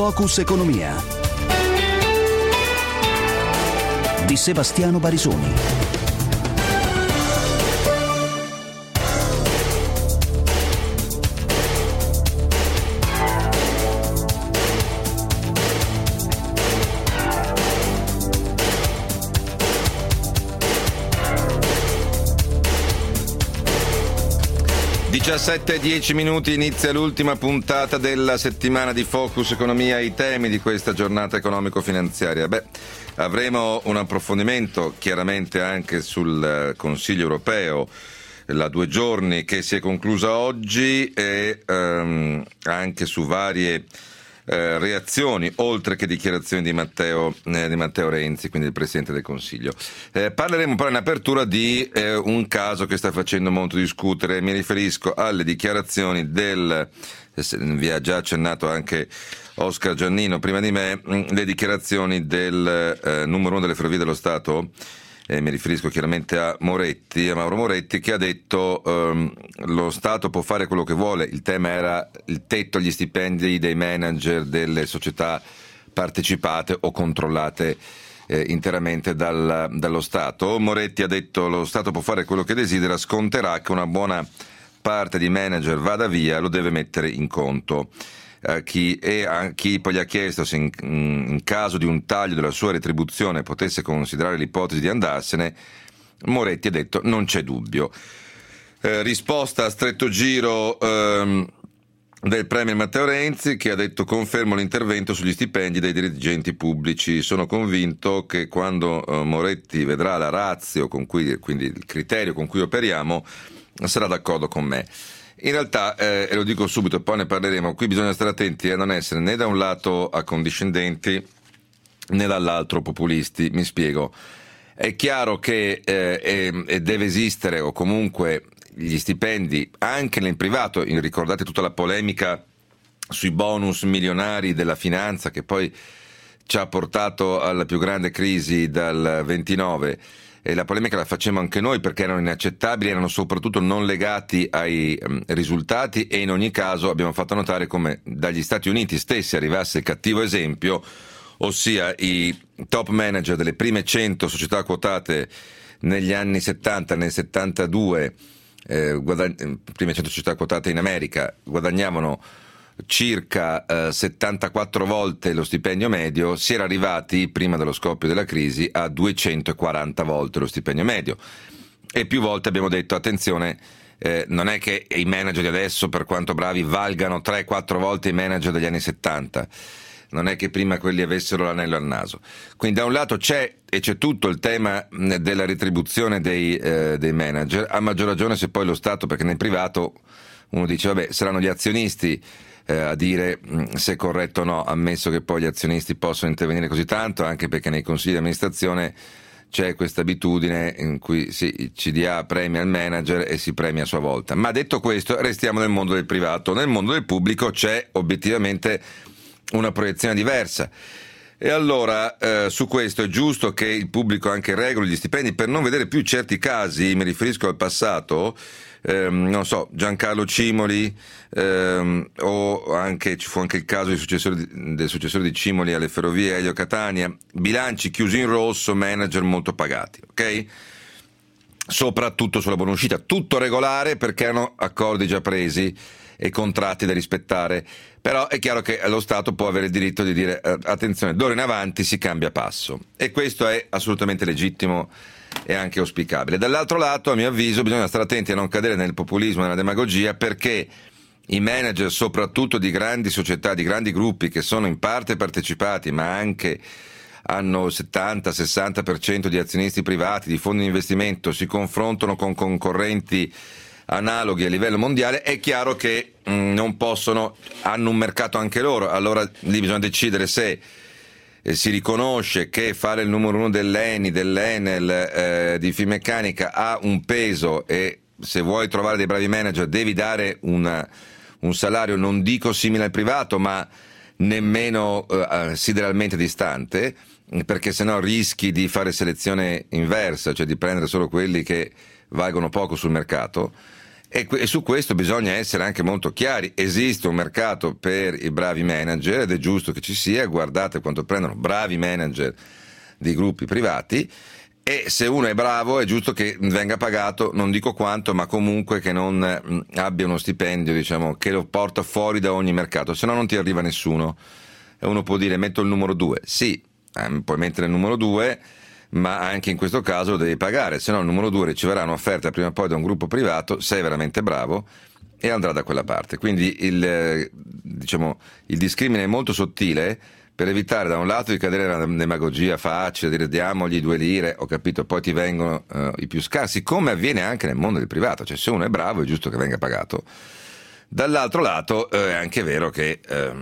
Focus Economia di Sebastiano Barisoni. e 10 minuti, inizia l'ultima puntata della settimana di Focus Economia, i temi di questa giornata economico-finanziaria. Avremo un approfondimento chiaramente anche sul Consiglio europeo, la 2 giorni che si è conclusa oggi, e anche su varie reazioni, oltre che dichiarazioni di Matteo Renzi, quindi il Presidente del Consiglio. Parleremo poi in apertura di un caso che sta facendo molto discutere. Mi riferisco alle dichiarazioni vi ha già accennato anche Oscar Giannino prima di me, le dichiarazioni del numero 1 delle Ferrovie dello Stato. Mi riferisco chiaramente a Mauro Moretti, che ha detto lo Stato può fare quello che vuole. Il tema era il tetto agli stipendi dei manager delle società partecipate o controllate interamente dallo Stato. Moretti ha detto lo Stato può fare quello che desidera, sconterà che una buona parte di manager vada via, lo deve mettere in conto. Chi poi gli ha chiesto se in caso di un taglio della sua retribuzione potesse considerare l'ipotesi di andarsene, Moretti ha detto non c'è dubbio. Risposta a stretto giro del premier Matteo Renzi, che ha detto confermo l'intervento sugli stipendi dei dirigenti pubblici. Sono convinto che quando Moretti vedrà la ratio quindi il criterio con cui operiamo, sarà d'accordo con me. In realtà, e lo dico subito e poi ne parleremo, qui bisogna stare attenti a non essere né da un lato accondiscendenti né dall'altro populisti. Mi spiego. È chiaro che deve esistere, o comunque gli stipendi anche nel privato. Ricordate tutta la polemica sui bonus milionari della finanza che poi ci ha portato alla più grande crisi dal 29. E la polemica la facciamo anche noi perché erano inaccettabili, erano soprattutto non legati ai risultati, e in ogni caso abbiamo fatto notare come dagli Stati Uniti stessi arrivasse il cattivo esempio, ossia i top manager delle prime 100 società quotate negli anni 70, nel 72, prime 100 società quotate in America, guadagnavano circa 74 volte lo stipendio medio. Si era arrivati prima dello scoppio della crisi a 240 volte lo stipendio medio, e più volte abbiamo detto attenzione, non è che i manager di adesso, per quanto bravi, valgano 3-4 volte i manager degli anni 70, non è che prima quelli avessero l'anello al naso. Quindi da un lato c'è tutto il tema della retribuzione dei manager, a maggior ragione se poi lo Stato, perché nel privato uno dice vabbè, saranno gli azionisti a dire se è corretto o no, ammesso che poi gli azionisti possono intervenire così tanto, anche perché nei consigli di amministrazione c'è questa abitudine in cui il CDA premia il manager e si premia a sua volta. Ma detto questo, restiamo nel mondo del privato. Nel mondo del pubblico c'è obiettivamente una proiezione diversa. E allora su questo è giusto che il pubblico anche regoli gli stipendi per non vedere più certi casi. Mi riferisco al passato, non so, Giancarlo Cimoli, o anche ci fu anche il caso del successore di Cimoli alle ferrovie, Elio Catania, bilanci chiusi in rosso, manager molto pagati, ok? Soprattutto sulla buonuscita, tutto regolare perché erano accordi già presi e contratti da rispettare. Però è chiaro che lo Stato può avere il diritto di dire attenzione, d'ora in avanti si cambia passo, e questo è assolutamente legittimo e anche auspicabile. Dall'altro lato, a mio avviso, bisogna stare attenti a non cadere nel populismo e nella demagogia, perché i manager soprattutto di grandi società, di grandi gruppi che sono in parte partecipati ma anche hanno il 70-60% di azionisti privati, di fondi di investimento, si confrontano con concorrenti analoghi a livello mondiale, è chiaro che non possono, hanno un mercato anche loro. Allora lì bisogna decidere se si riconosce che fare il numero 1 dell'ENI, dell'Enel, di Finmeccanica ha un peso, e se vuoi trovare dei bravi manager devi dare un salario, non dico simile al privato, ma nemmeno sideralmente distante, perché sennò rischi di fare selezione inversa, cioè di prendere solo quelli che valgono poco sul mercato. E su questo bisogna essere anche molto chiari. Esiste un mercato per i bravi manager ed è giusto che ci sia. Guardate quanto prendono bravi manager di gruppi privati, e se uno è bravo è giusto che venga pagato, non dico quanto, ma comunque che non abbia uno stipendio, diciamo, che lo porta fuori da ogni mercato, se no non ti arriva nessuno. E uno può dire metto il numero 2, sì, puoi mettere il numero 2, ma anche in questo caso lo devi pagare, se no il numero 2 riceverà un'offerta prima o poi da un gruppo privato, sei veramente bravo, e andrà da quella parte. Quindi il discrimine è molto sottile, per evitare da un lato di cadere nella demagogia facile, dire diamogli 2 lire, ho capito, poi ti vengono i più scarsi, come avviene anche nel mondo del privato, cioè se uno è bravo è giusto che venga pagato. Dall'altro lato è anche vero che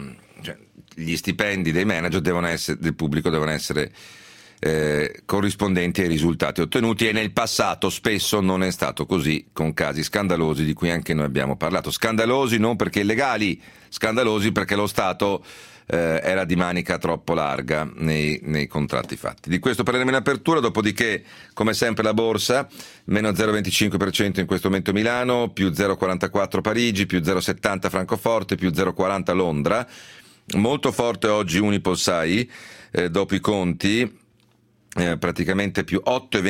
gli stipendi dei manager del pubblico devono essere corrispondenti ai risultati ottenuti, e nel passato spesso non è stato così, con casi scandalosi di cui anche noi abbiamo parlato. Scandalosi non perché illegali, scandalosi perché lo Stato era di manica troppo larga nei contratti fatti. Di questo parleremo in apertura, dopodiché come sempre la borsa meno 0,25% in questo momento Milano, più 0,44 Parigi, più 0,70 Francoforte, più 0,40 Londra. Molto forte oggi Unipol-Sai, dopo i conti, praticamente più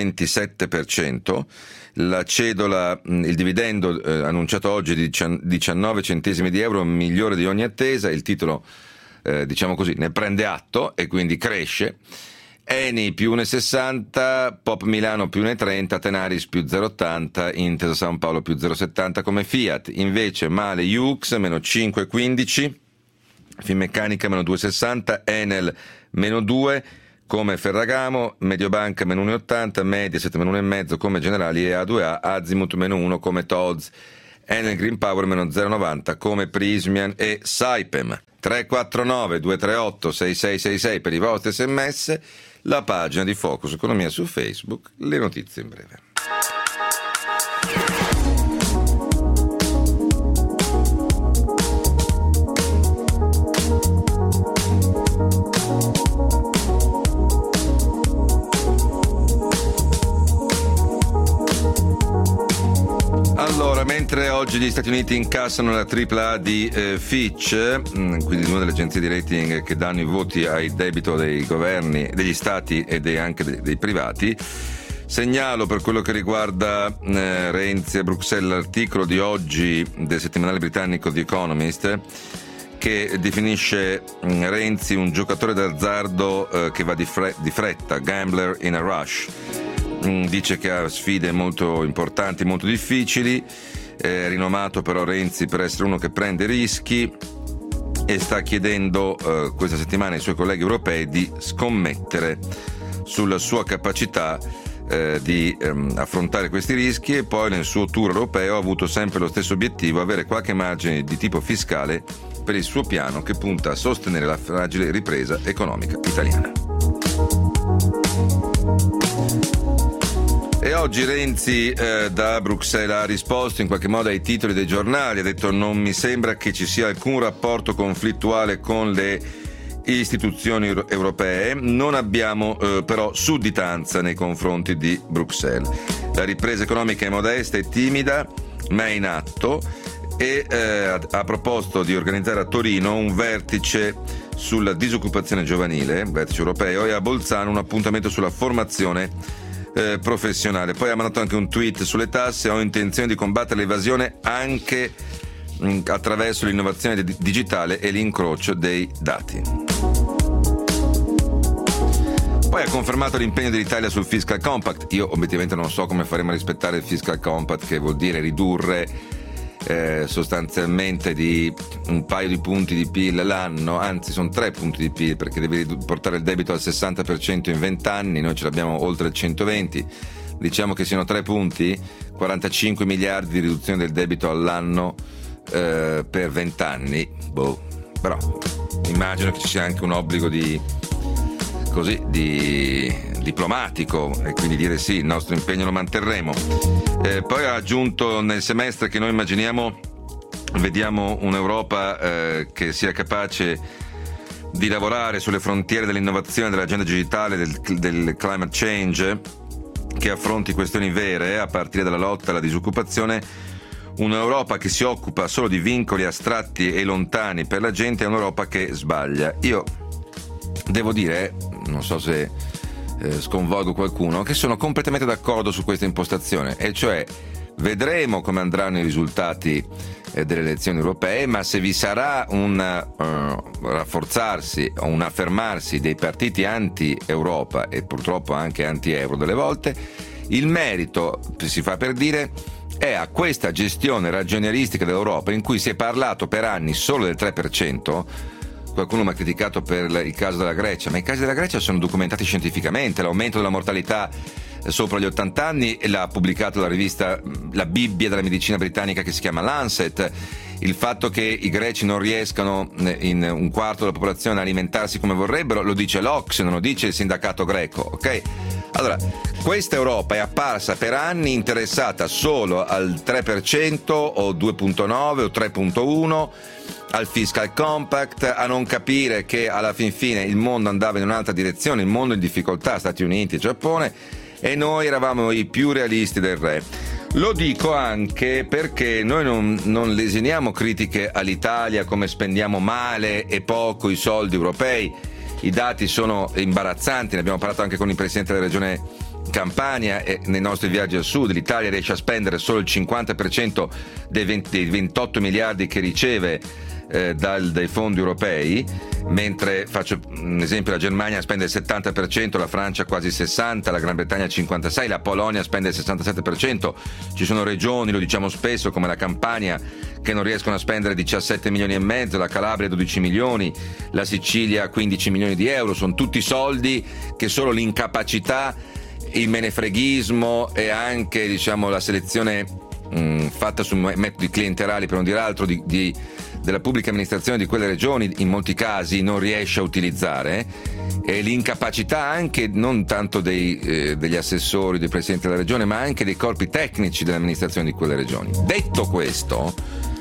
8,27%. La cedola, il dividendo annunciato oggi di 19 centesimi di euro, migliore di ogni attesa. Il titolo, diciamo così, ne prende atto e quindi cresce. Eni più 1,60, Pop Milano più 1,30, Tenaris più 0,80, Intesa San Paolo più 0,70 come Fiat. Invece male Yux meno 5,15, Finmeccanica meno 2,60, Enel meno 2 come Ferragamo, Mediobanca meno 1,80, Mediaset meno 1,5 come Generali e A2A, Azimut meno 1 come Tod's, Enel Green Power meno 0,90 come Prysmian e Saipem. 349 238 6666 per i vostri sms, la pagina di Focus Economia su Facebook, le notizie in breve. Allora, mentre oggi gli Stati Uniti incassano la AAA di Fitch, quindi una delle agenzie di rating che danno i voti ai debito dei governi, degli stati e anche dei privati, segnalo per quello che riguarda Renzi a Bruxelles l'articolo di oggi del settimanale britannico The Economist, che definisce Renzi un giocatore d'azzardo che va di fretta, gambler in a rush. Dice che ha sfide molto importanti, molto difficili, è rinomato però Renzi per essere uno che prende rischi, e sta chiedendo questa settimana ai suoi colleghi europei di scommettere sulla sua capacità di affrontare questi rischi, e poi nel suo tour europeo ha avuto sempre lo stesso obiettivo: avere qualche margine di tipo fiscale per il suo piano che punta a sostenere la fragile ripresa economica italiana. E oggi Renzi da Bruxelles ha risposto in qualche modo ai titoli dei giornali, ha detto: non mi sembra che ci sia alcun rapporto conflittuale con le istituzioni europee, non abbiamo però sudditanza nei confronti di Bruxelles. La ripresa economica è modesta e timida, ma è in atto, e ha proposto di organizzare a Torino un vertice sulla disoccupazione giovanile, un vertice europeo, e a Bolzano un appuntamento sulla formazione professionale. Poi ha mandato anche un tweet sulle tasse: ho intenzione di combattere l'evasione anche attraverso l'innovazione digitale e l'incrocio dei dati. Poi ha confermato l'impegno dell'Italia sul Fiscal Compact. Io obiettivamente non so come faremo a rispettare il Fiscal Compact, che vuol dire ridurre sostanzialmente di un paio di punti di PIL l'anno, anzi sono 3 punti di PIL, perché devi portare il debito al 60% in 20 anni, noi ce l'abbiamo oltre il 120, diciamo che siano 3 punti, 45 miliardi di riduzione del debito all'anno per 20 anni, però immagino che ci sia anche un obbligo di diplomatico, e quindi dire sì, il nostro impegno lo manterremo. Poi ha aggiunto: nel semestre che noi immaginiamo vediamo un'Europa che sia capace di lavorare sulle frontiere dell'innovazione, dell'agenda digitale, del climate change, che affronti questioni vere a partire dalla lotta alla disoccupazione, un'Europa che si occupa solo di vincoli astratti e lontani per la gente è un'Europa che sbaglia. Io devo dire, non so se sconvolgo qualcuno, che sono completamente d'accordo su questa impostazione, e cioè vedremo come andranno i risultati delle elezioni europee, ma se vi sarà un rafforzarsi o un affermarsi dei partiti anti-Europa e purtroppo anche anti-euro delle volte, il merito, si fa per dire, è a questa gestione ragionieristica dell'Europa in cui si è parlato per anni solo del 3%. Qualcuno mi ha criticato per il caso della Grecia, ma i casi della Grecia sono documentati scientificamente. L'aumento della mortalità sopra gli 80 anni l'ha pubblicato la rivista, la Bibbia della medicina britannica, che si chiama Lancet. Il fatto che i greci non riescano in un quarto della popolazione a alimentarsi come vorrebbero lo dice l'Ocse, non lo dice il sindacato greco, ok? Allora, questa Europa è apparsa per anni interessata solo al 3% o 2,9 o 3,1, al fiscal compact, a non capire che alla fin fine il mondo andava in un'altra direzione, il mondo in difficoltà, Stati Uniti e Giappone, e noi eravamo i più realisti del re. Lo dico anche perché noi non lesiniamo critiche all'Italia come spendiamo male e poco i soldi europei. I dati sono imbarazzanti, ne abbiamo parlato anche con il presidente della regione Campania, e nei nostri viaggi al sud l'Italia riesce a spendere solo il 50% dei 28 miliardi che riceve dai fondi europei, mentre, faccio un esempio, la Germania spende il 70%, la Francia quasi il 60%, la Gran Bretagna il 56%, la Polonia spende il 67%. Ci sono regioni, lo diciamo spesso, come la Campania, che non riescono a spendere 17 milioni e mezzo, la Calabria 12 milioni, la Sicilia 15 milioni di euro. Sono tutti soldi che solo l'incapacità, il menefreghismo e anche, diciamo, la selezione fatta su metodi clientelari, per non dire altro, della pubblica amministrazione di quelle regioni in molti casi non riesce a utilizzare, e l'incapacità anche non tanto degli assessori, dei presidenti della regione, ma anche dei corpi tecnici dell'amministrazione di quelle regioni. Detto questo,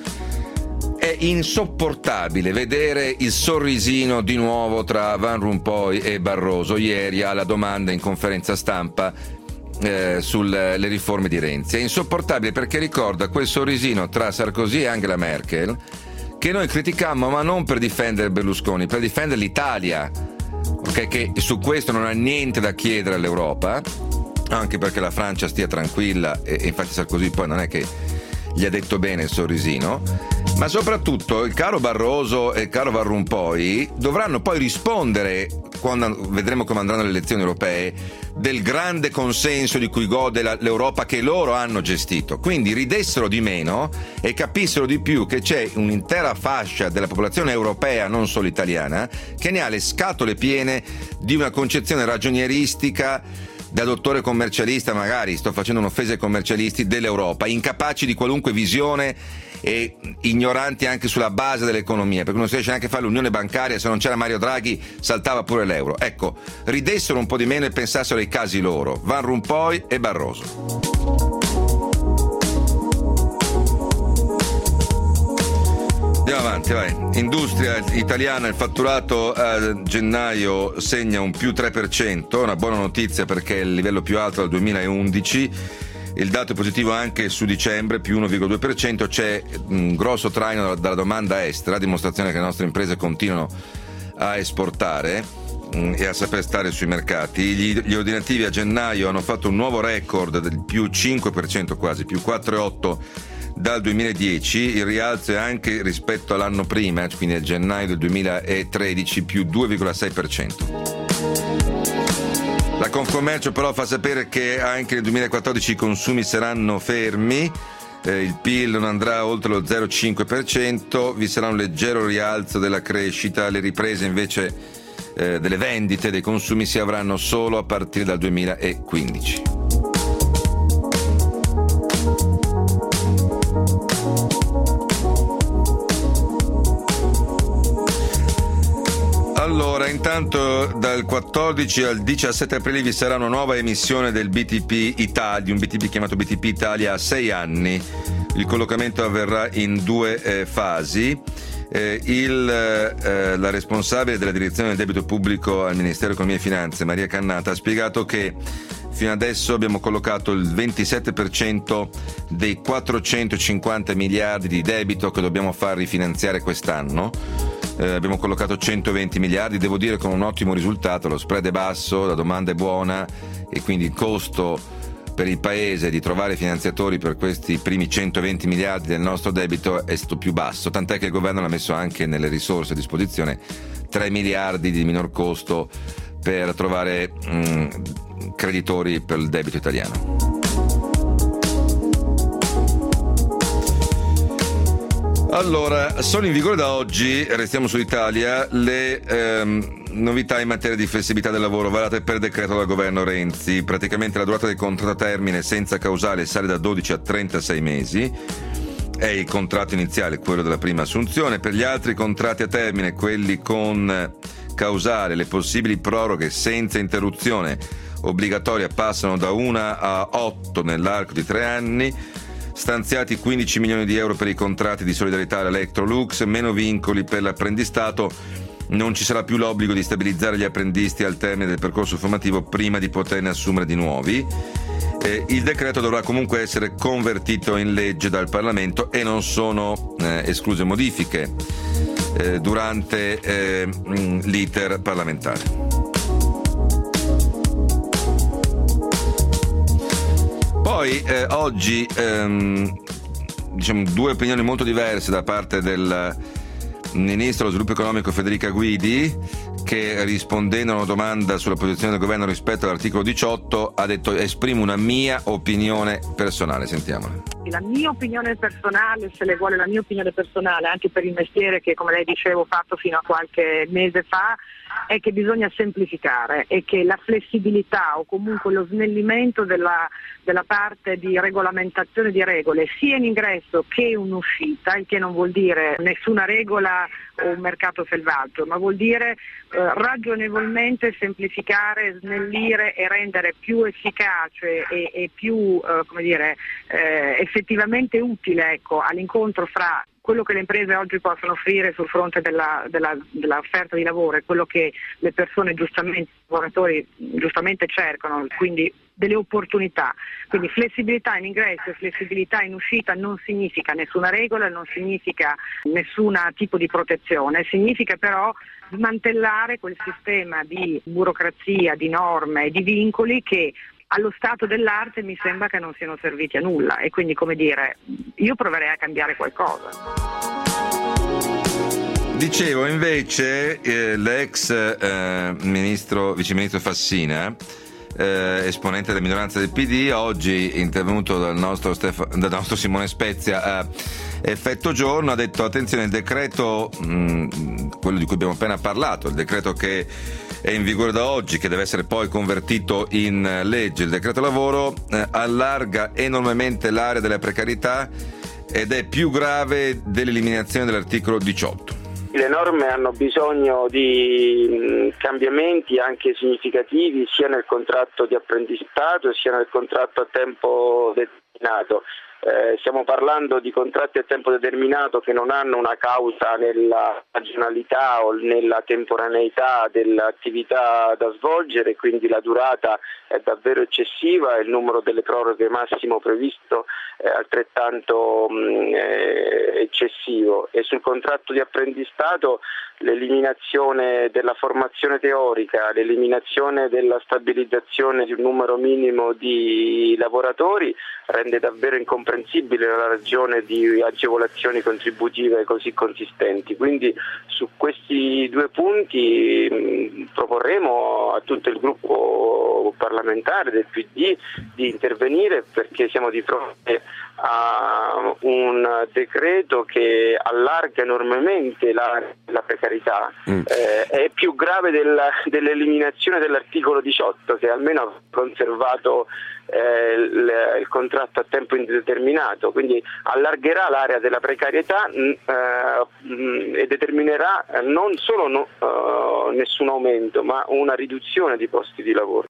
è insopportabile vedere il sorrisino di nuovo tra Van Rompuy e Barroso ieri alla domanda in conferenza stampa sulle riforme di Renzi. È insopportabile perché ricorda quel sorrisino tra Sarkozy e Angela Merkel che noi criticammo, ma non per difendere Berlusconi, per difendere l'Italia, okay? Che su questo non ha niente da chiedere all'Europa, anche perché la Francia stia tranquilla, e infatti Sarkozy poi non è che gli ha detto bene il sorrisino. Ma soprattutto il caro Barroso e il caro Van Rompuy dovranno poi rispondere, quando vedremo come andranno le elezioni europee, del grande consenso di cui gode l'Europa che loro hanno gestito. Quindi ridessero di meno e capissero di più che c'è un'intera fascia della popolazione europea, non solo italiana, che ne ha le scatole piene di una concezione ragionieristica da dottore commercialista, magari sto facendo un'offesa ai commercialisti dell'Europa, incapaci di qualunque visione e ignoranti anche sulla base dell'economia, perché non si riesce neanche a fare l'unione bancaria. Se non c'era Mario Draghi saltava pure l'euro. Ecco, ridessero un po' di meno e pensassero ai casi loro, Van Rompuy e Barroso. Andiamo avanti, vai. Industria italiana, il fatturato a gennaio segna un più 3%, una buona notizia perché è il livello più alto dal 2011. Il dato è positivo anche su dicembre, più 1,2%, c'è un grosso traino dalla domanda estera, dimostrazione che le nostre imprese continuano a esportare e a saper stare sui mercati. Gli ordinativi a gennaio hanno fatto un nuovo record del più 5% quasi, più 4,8% dal 2010, il rialzo è anche rispetto all'anno prima, quindi a gennaio del 2013, più 2,6%. La Confcommercio però fa sapere che anche nel 2014 i consumi saranno fermi, il PIL non andrà oltre lo 0,5%, vi sarà un leggero rialzo della crescita, le riprese invece delle vendite dei consumi si avranno solo a partire dal 2015. Allora, intanto dal 14 al 17 aprile vi sarà una nuova emissione del BTP Italia, un BTP chiamato BTP Italia a 6 anni. Il collocamento avverrà in 2 fasi. La responsabile della direzione del debito pubblico al Ministero dell'Economia e Finanze, Maria Cannata, ha spiegato che Fino adesso abbiamo collocato il 27% dei 450 miliardi di debito che dobbiamo far rifinanziare quest'anno. Abbiamo collocato 120 miliardi, devo dire con un ottimo risultato, lo spread è basso, la domanda è buona e quindi il costo per il Paese di trovare finanziatori per questi primi 120 miliardi del nostro debito è stato più basso, tant'è che il governo ha messo anche nelle risorse a disposizione 3 miliardi di minor costo per trovare creditori per il debito italiano. Allora, sono in vigore da oggi, restiamo sull'Italia, le novità in materia di flessibilità del lavoro varate per decreto dal governo Renzi. Praticamente la durata del contratto a termine senza causale sale da 12 a 36 mesi. È il contratto iniziale, quello della prima assunzione. Per gli altri contratti a termine, quelli con causale, le possibili proroghe senza interruzione obbligatoria passano da 1 a 8 nell'arco di 3 anni. Stanziati 15 milioni di euro per i contratti di solidarietà all'Electrolux, meno vincoli per l'apprendistato, non ci sarà più l'obbligo di stabilizzare gli apprendisti al termine del percorso formativo prima di poterne assumere di nuovi. Il decreto dovrà comunque essere convertito in legge dal Parlamento e non sono escluse modifiche durante l'iter parlamentare. Poi oggi diciamo due opinioni molto diverse da parte del Ministro dello Sviluppo Economico Federica Guidi, che rispondendo a una domanda sulla posizione del governo rispetto all'articolo 18 ha detto: esprimo una mia opinione personale. Sentiamola. La mia opinione personale, se le vuole la mia opinione personale, anche per il mestiere che, come lei diceva, ho fatto fino a qualche mese fa, è che bisogna semplificare e che la flessibilità o comunque lo snellimento della parte di regolamentazione di regole sia in ingresso che in uscita, il che non vuol dire nessuna regola o un mercato selvaggio, ma vuol dire ragionevolmente semplificare, snellire e rendere più efficace e più effettivamente utile, ecco, all'incontro fra quello che le imprese oggi possono offrire sul fronte dell'offerta di lavoro e quello che le persone giustamente, i lavoratori giustamente cercano, quindi delle opportunità. Quindi flessibilità in ingresso e flessibilità in uscita non significa nessuna regola, non significa nessun tipo di protezione, significa però smantellare quel sistema di burocrazia, di norme e di vincoli che allo stato dell'arte mi sembra che non siano serviti a nulla, e quindi, come dire, io proverei a cambiare qualcosa. Dicevo invece l'ex viceministro Fassina, esponente della minoranza del PD, oggi intervenuto dal nostro Simone Spezia a Effetto Giorno, ha detto: attenzione, il decreto, quello di cui abbiamo appena parlato, il decreto che è in vigore da oggi, che deve essere poi convertito in legge, il decreto lavoro, allarga enormemente l'area della precarietà ed è più grave dell'eliminazione dell'articolo 18. Le norme hanno bisogno di cambiamenti anche significativi sia nel contratto di apprendistato sia nel contratto a tempo determinato. Stiamo parlando di contratti a tempo determinato che non hanno una causa nella stagionalità o nella temporaneità dell'attività da svolgere, quindi la durata è davvero eccessiva e il numero delle proroghe massimo previsto è altrettanto eccessivo. E sul contratto di apprendistato l'eliminazione della formazione teorica, l'eliminazione della stabilizzazione di un numero minimo di lavoratori rende davvero incomprensibile la ragione di agevolazioni contributive così consistenti. Quindi su questi due punti proporremo a tutto il gruppo parlamentare del PD di intervenire, perché siamo di fronte a un decreto che allarga enormemente la precarietà, è più grave dell'eliminazione dell'articolo 18, che almeno ha conservato il contratto a tempo indeterminato, quindi allargherà l'area della precarietà e determinerà non solo nessun aumento, ma una riduzione di posti di lavoro.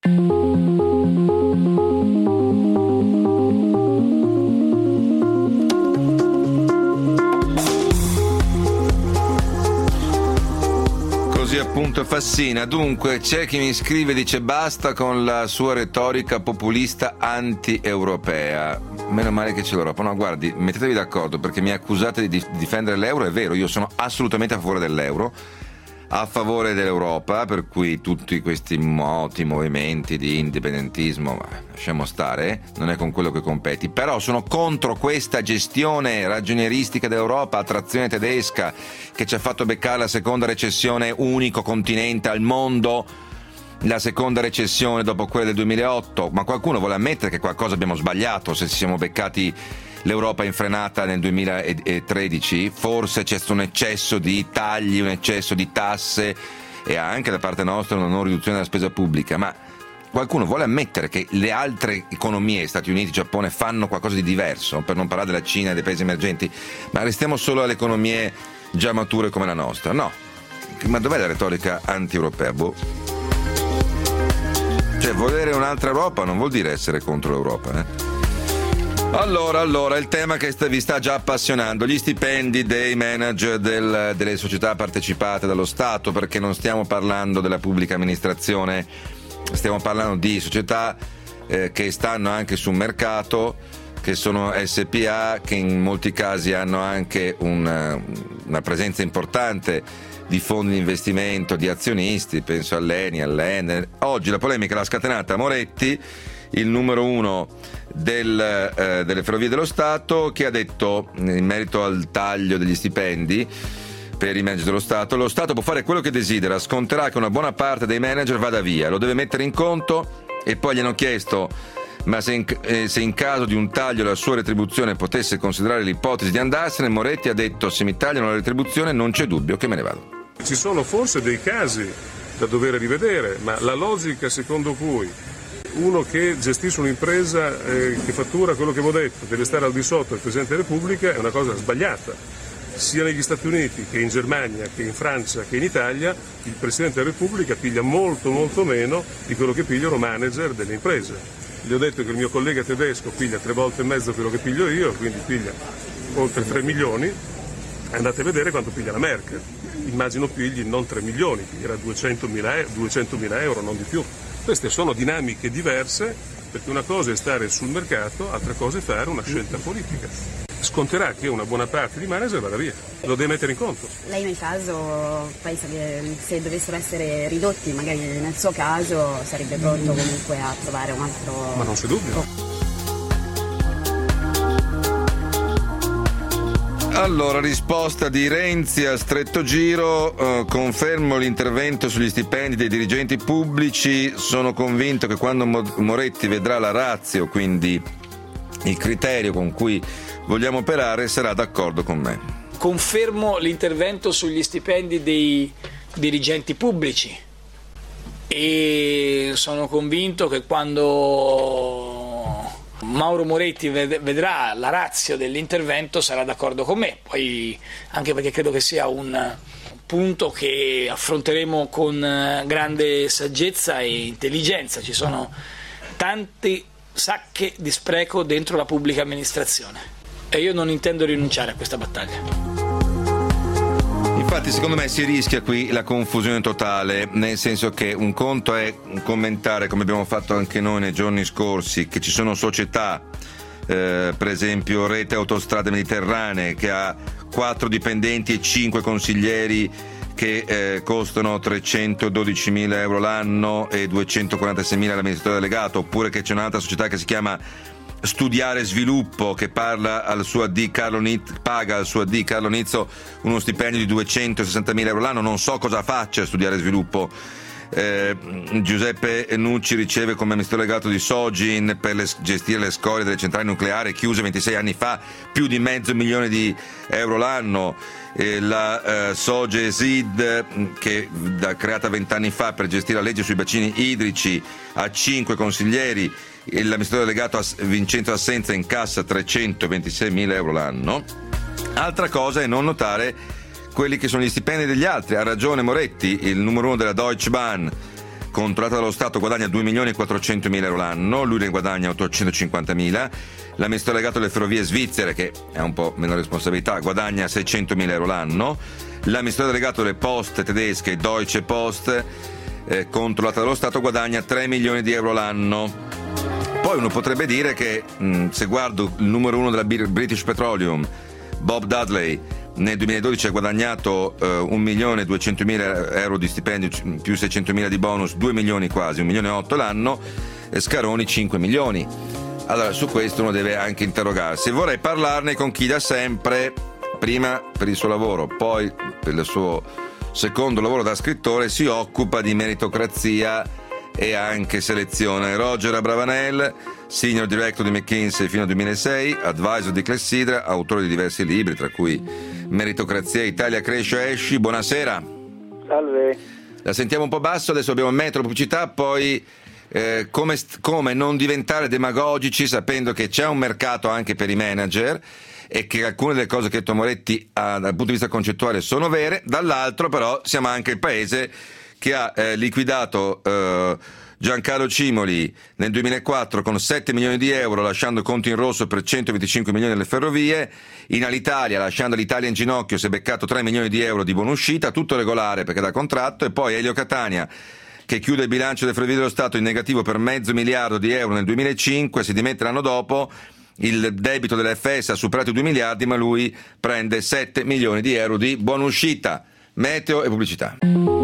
Così appunto Fassina. Dunque c'è chi mi scrive e dice basta con la sua retorica populista anti-europea. Meno male che c'è l'Europa. No, guardi, mettetevi d'accordo, perché mi accusate di difendere l'euro. È vero, io sono assolutamente a favore dell'euro, a favore dell'Europa, per cui tutti questi movimenti di indipendentismo, lasciamo stare, non è con quello che competi. Però sono contro questa gestione ragionieristica dell'Europa, attrazione tedesca, che ci ha fatto beccare la seconda recessione, unico continente al mondo, la seconda recessione dopo quella del 2008. Ma qualcuno vuole ammettere che qualcosa abbiamo sbagliato se ci siamo beccati l'Europa infrenata nel 2013? Forse c'è stato un eccesso di tagli, un eccesso di tasse e anche da parte nostra una non riduzione della spesa pubblica, ma qualcuno vuole ammettere che le altre economie, Stati Uniti, Giappone, fanno qualcosa di diverso, per non parlare della Cina e dei paesi emergenti, ma restiamo solo alle economie già mature come la nostra? No. Ma dov'è la retorica anti-europea? Cioè, volere un'altra Europa non vuol dire essere contro l'Europa, Allora, il tema che vi sta già appassionando, gli stipendi dei manager delle società partecipate dallo Stato, perché non stiamo parlando della pubblica amministrazione, stiamo parlando di società che stanno anche sul mercato, che sono SPA, che in molti casi hanno anche una presenza importante di fondi di investimento, di azionisti, penso all'ENI, all'Enel. Oggi la polemica l'ha scatenata Moretti, il numero uno delle Ferrovie dello Stato, che ha detto in merito al taglio degli stipendi per i manager dello Stato: lo Stato può fare quello che desidera, sconterà che una buona parte dei manager vada via, lo deve mettere in conto. E poi gli hanno chiesto ma se in caso di un taglio la sua retribuzione potesse considerare l'ipotesi di andarsene. Moretti ha detto: se mi tagliano la retribuzione non c'è dubbio che me ne vado. Ci sono forse dei casi da dover rivedere, ma la logica secondo cui uno che gestisce un'impresa che fattura quello che avevo detto deve stare al di sotto del Presidente della Repubblica è una cosa sbagliata. Sia negli Stati Uniti che in Germania che in Francia che in Italia il Presidente della Repubblica piglia molto meno di quello che pigliano i manager delle imprese. Gli ho detto che il mio collega tedesco piglia 3 volte e mezzo quello che piglio io, quindi piglia oltre 3 milioni. Andate a vedere quanto piglia la Merkel. Immagino pigli non 3 milioni, piglierà 200.000 euro, non di più. Queste sono dinamiche diverse, perché una cosa è stare sul mercato, altra cosa è fare una scelta politica. Sconterà che una buona parte di manager vada via, lo deve mettere in conto. Lei nel caso pensa che se dovessero essere ridotti, magari nel suo caso, sarebbe pronto comunque a trovare un altro... Ma non c'è dubbio. Allora, risposta di Renzi a stretto giro: confermo l'intervento sugli stipendi dei dirigenti pubblici, sono convinto che quando Moretti vedrà la ratio, quindi il criterio con cui vogliamo operare, sarà d'accordo con me. Confermo l'intervento sugli stipendi dei dirigenti pubblici e sono convinto che quando Mauro Moretti vedrà la ratio dell'intervento sarà d'accordo con me, poi anche perché credo che sia un punto che affronteremo con grande saggezza e intelligenza. Ci sono tante sacche di spreco dentro la pubblica amministrazione e io non intendo rinunciare a questa battaglia. Infatti secondo me si rischia qui la confusione totale, nel senso che un conto è commentare, come abbiamo fatto anche noi nei giorni scorsi, che ci sono società, per esempio Rete Autostrade Mediterranee, che ha 4 dipendenti e 5 consiglieri che costano 312.000 euro l'anno e 246.000 l'amministratore delegato, oppure che c'è un'altra società che si chiama Studiare Sviluppo, che paga al suo AD Carlo Nizzo uno stipendio di 260.000 euro l'anno. Non so cosa faccia Studiare Sviluppo. Giuseppe Nucci riceve come amministratore delegato di Sogin per gestire le scorie delle centrali nucleari chiuse 26 anni fa, più di $500.000 di euro l'anno. La Sogesid, che creata 20 anni fa per gestire la legge sui bacini idrici, ha 5 consiglieri. L'amministratore delegato Vincenzo Assenza incassa 326.000 euro l'anno. Altra cosa è non notare quelli che sono gli stipendi degli altri. Ha ragione Moretti, il numero 1 della Deutsche Bahn controllata dallo Stato, guadagna 2.400.000 euro l'anno, lui ne guadagna 850.000. L'amministratore delegato delle ferrovie svizzere, che è un po' meno responsabilità, guadagna 600.000 euro l'anno. L'amministratore delegato delle poste tedesche, Deutsche Post, controllata dallo Stato, guadagna 3 milioni di euro l'anno. Poi uno potrebbe dire che se guardo il numero 1 della British Petroleum, Bob Dudley, nel 2012 ha guadagnato 1.200.000 euro di stipendio più 600.000 di bonus, 2 milioni quasi, 1,8 milioni l'anno, e Scaroni 5 milioni. Allora su questo uno deve anche interrogarsi. Vorrei parlarne con chi da sempre, prima per il suo lavoro, poi per il suo secondo lavoro da scrittore, si occupa di meritocrazia e anche selezione. Roger Abravanel, Senior Director di McKinsey fino al 2006, Advisor di Clessidra, autore di diversi libri, tra cui Meritocrazia, Italia cresce, esci. Buonasera. Salve. La sentiamo un po' basso, adesso abbiamo metro pubblicità, poi come non diventare demagogici sapendo che c'è un mercato anche per i manager e che alcune delle cose che ha detto Moretti dal punto di vista concettuale sono vere, dall'altro però siamo anche il paese che ha liquidato Giancarlo Cimoli nel 2004 con 7 milioni di euro, lasciando conti in rosso per 125 milioni delle ferrovie. In Alitalia, lasciando l'Italia in ginocchio, si è beccato 3 milioni di euro di buonuscita, tutto regolare perché da contratto. E poi Elio Catania, che chiude il bilancio delle ferrovie dello Stato in negativo per $500 miliardi nel 2005, si dimette l'anno dopo. Il debito dell'FS ha superato i 2 miliardi, ma lui prende 7 milioni di euro di buonuscita. Meteo e pubblicità.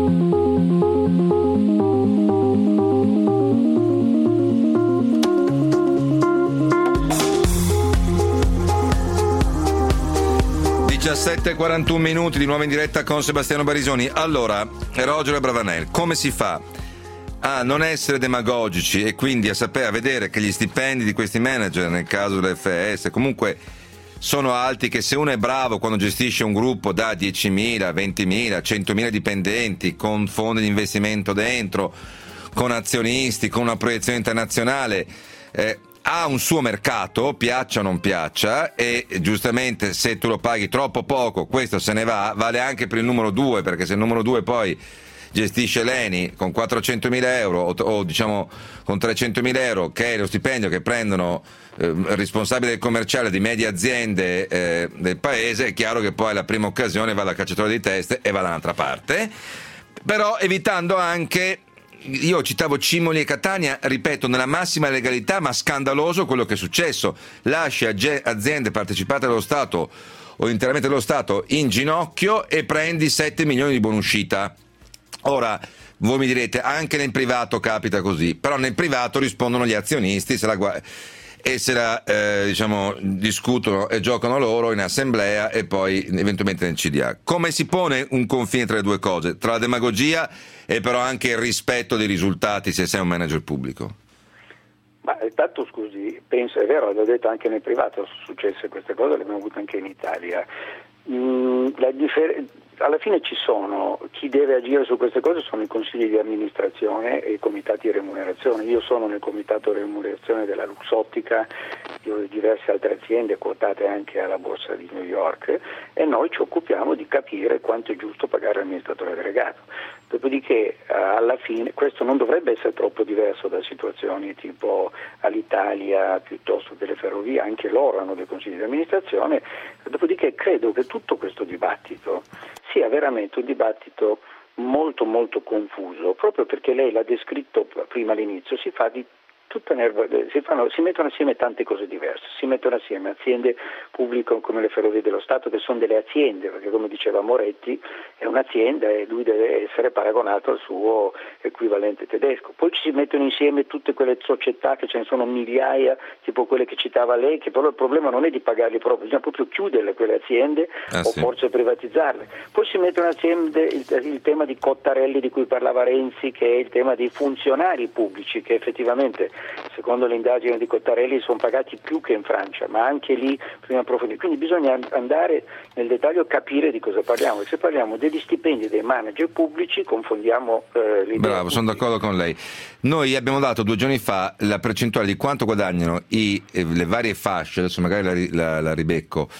(17:41) di nuovo in diretta con Sebastiano Barisoni. Allora, Roger Abravanel, come si fa a non essere demagogici e quindi a vedere che gli stipendi di questi manager, nel caso dell'FS, comunque sono alti, che se uno è bravo quando gestisce un gruppo da 10.000, 20.000, 100.000 dipendenti, con fondi di investimento dentro, con azionisti, con una proiezione internazionale, ha un suo mercato, piaccia o non piaccia, e giustamente se tu lo paghi troppo poco questo se ne va. Vale anche per il numero 2, perché se il numero 2 poi gestisce l'ENI con 400.000 euro o diciamo con 300.000 euro, che è lo stipendio che prendono responsabili del commerciale di medie aziende del paese, è chiaro che poi alla prima occasione va da cacciatore di teste e va da un'altra parte, però evitando anche. Io citavo Cimoli e Catania, ripeto, nella massima legalità, ma scandaloso quello che è successo. Lascia aziende partecipate dallo Stato o interamente dallo Stato in ginocchio e prendi 7 milioni di buonuscita. Ora, voi mi direte, anche nel privato capita così, però nel privato rispondono gli azionisti e se la discutono e giocano loro in assemblea e poi eventualmente nel CDA. Come si pone un confine tra le due cose? Tra la demagogia e però anche il rispetto dei risultati, se sei un manager pubblico? Ma intanto scusi, penso, è vero, l'ho detto anche nel privato, sono successe queste cose, le abbiamo avute anche in Italia. Alla fine ci sono, chi deve agire su queste cose sono i consigli di amministrazione e i comitati di remunerazione. Io sono nel comitato di remunerazione della Luxottica, di diverse altre aziende quotate anche alla borsa di New York, e noi ci occupiamo di capire quanto è giusto pagare l'amministratore delegato. Dopodiché alla fine questo non dovrebbe essere troppo diverso da situazioni tipo all'Italia piuttosto che le ferrovie, anche loro hanno dei consigli di amministrazione. Dopodiché credo che tutto questo dibattito sia veramente un dibattito molto molto confuso, proprio perché lei l'ha descritto prima all'inizio, si mettono assieme tante cose diverse, si mettono assieme aziende pubbliche come le ferrovie dello Stato, che sono delle aziende, perché come diceva Moretti è un'azienda e lui deve essere paragonato al suo equivalente tedesco. Poi ci si mettono insieme tutte quelle società, che ce ne sono migliaia, tipo quelle che citava lei, che però il problema non è di pagarli proprio, bisogna proprio chiuderle quelle aziende forse privatizzarle. Poi si mettono assieme il tema di Cottarelli di cui parlava Renzi, che è il tema dei funzionari pubblici, che effettivamente secondo l'indagine di Cottarelli sono pagati più che in Francia, ma anche lì bisogna approfondire. Quindi bisogna andare nel dettaglio e capire di cosa parliamo. E se parliamo degli stipendi dei manager pubblici confondiamo l'idea. Bravo, sono d'accordo con lei. Noi abbiamo dato 2 giorni fa la percentuale di quanto guadagnano le varie fasce, adesso magari la ribecco,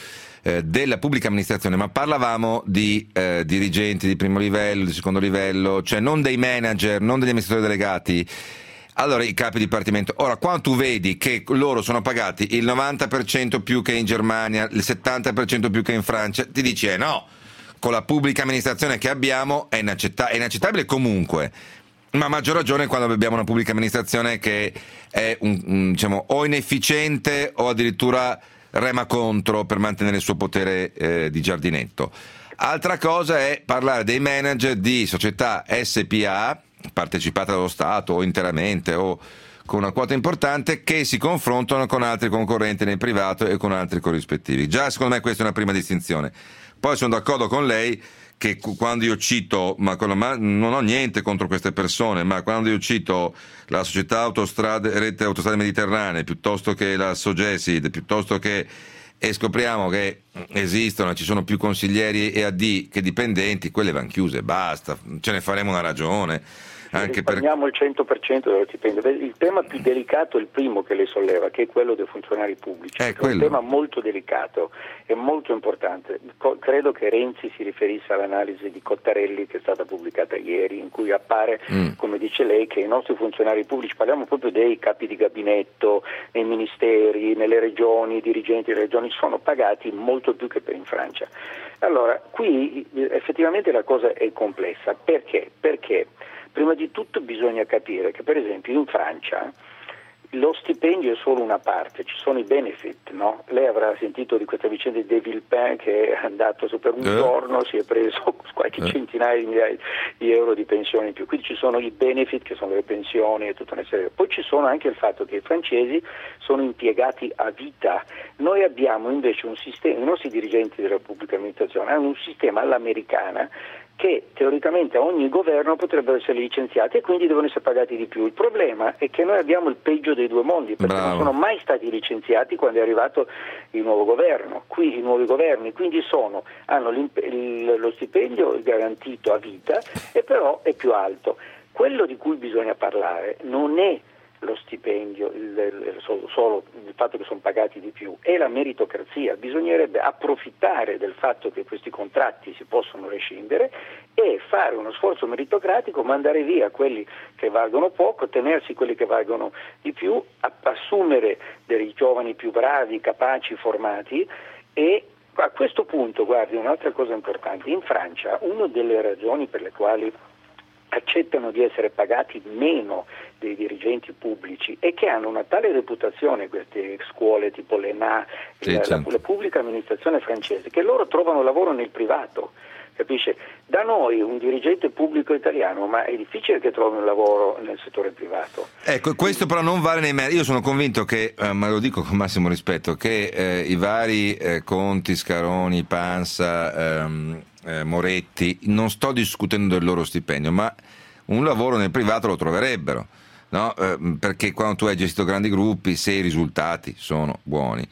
della pubblica amministrazione, ma parlavamo di dirigenti di primo livello, di secondo livello, cioè non dei manager, non degli amministratori delegati. Allora, i capi dipartimento. Ora, quando tu vedi che loro sono pagati il 90% più che in Germania, il 70% più che in Francia, ti dici no, con la pubblica amministrazione che abbiamo è inaccettabile comunque. Ma a maggior ragione quando abbiamo una pubblica amministrazione che è diciamo, o inefficiente o addirittura rema contro per mantenere il suo potere di giardinetto. Altra cosa è parlare dei manager di società SPA, partecipate dallo Stato o interamente o con una quota importante, che si confrontano con altri concorrenti nel privato e con altri corrispettivi. Già secondo me questa è una prima distinzione. Poi sono d'accordo con lei che quando io cito, ma non ho niente contro queste persone, ma quando io cito la società rete autostrade mediterranee, piuttosto che la Sogesid, piuttosto che, e scopriamo che esistono, ci sono più consiglieri e AD che dipendenti, quelle vanno chiuse, basta, ce ne faremo una ragione. Risparmiamo il 100% dello stipendio. Il tema più delicato è il primo che lei solleva, che è quello dei funzionari pubblici. È un tema molto delicato e molto importante. Credo che Renzi si riferisse all'analisi di Cottarelli che è stata pubblicata ieri, in cui appare, come dice lei, che i nostri funzionari pubblici, parliamo proprio dei capi di gabinetto, nei ministeri, nelle regioni, i dirigenti delle regioni, sono pagati molto più che in Francia. Allora, qui effettivamente la cosa è complessa. Perché? Perché prima di tutto bisogna capire che per esempio in Francia lo stipendio è solo una parte, ci sono i benefit, no? Lei avrà sentito di questa vicenda di De Villepin che è andato per un giorno, si è preso qualche centinaia di migliaia di euro di pensioni in più, quindi ci sono i benefit che sono le pensioni e tutta una serie. Poi ci sono anche il fatto che i francesi sono impiegati a vita. Noi abbiamo invece un sistema, i nostri dirigenti della pubblica amministrazione hanno un sistema all'americana che teoricamente a ogni governo potrebbero essere licenziati e quindi devono essere pagati di più. Il problema è che noi abbiamo il peggio dei due mondi, perché non sono mai stati licenziati quando è arrivato il nuovo governo. Qui i nuovi governi quindi hanno lo stipendio garantito a vita e però è più alto. Quello di cui bisogna parlare non è lo stipendio, solo il fatto che sono pagati di più, è la meritocrazia. Bisognerebbe approfittare del fatto che questi contratti si possono rescindere e fare uno sforzo meritocratico, mandare via quelli che valgono poco, tenersi quelli che valgono di più, assumere dei giovani più bravi, capaci, formati. E a questo punto, guardi, un'altra cosa importante, in Francia una delle ragioni per le quali accettano di essere pagati meno dei dirigenti pubblici e che hanno una tale reputazione queste scuole tipo l'ENA, la pubblica amministrazione francese, che loro trovano lavoro nel privato, capisce? Da noi un dirigente pubblico italiano, ma è difficile che trovi un lavoro nel settore privato. Ecco, questo però non vale nei meriti. Io sono convinto che, ma lo dico con massimo rispetto, che i vari Conti, Scaroni, Pansa, Moretti, non sto discutendo del loro stipendio, ma un lavoro nel privato lo troverebbero, no? Perché quando tu hai gestito grandi gruppi, se i risultati sono buoni.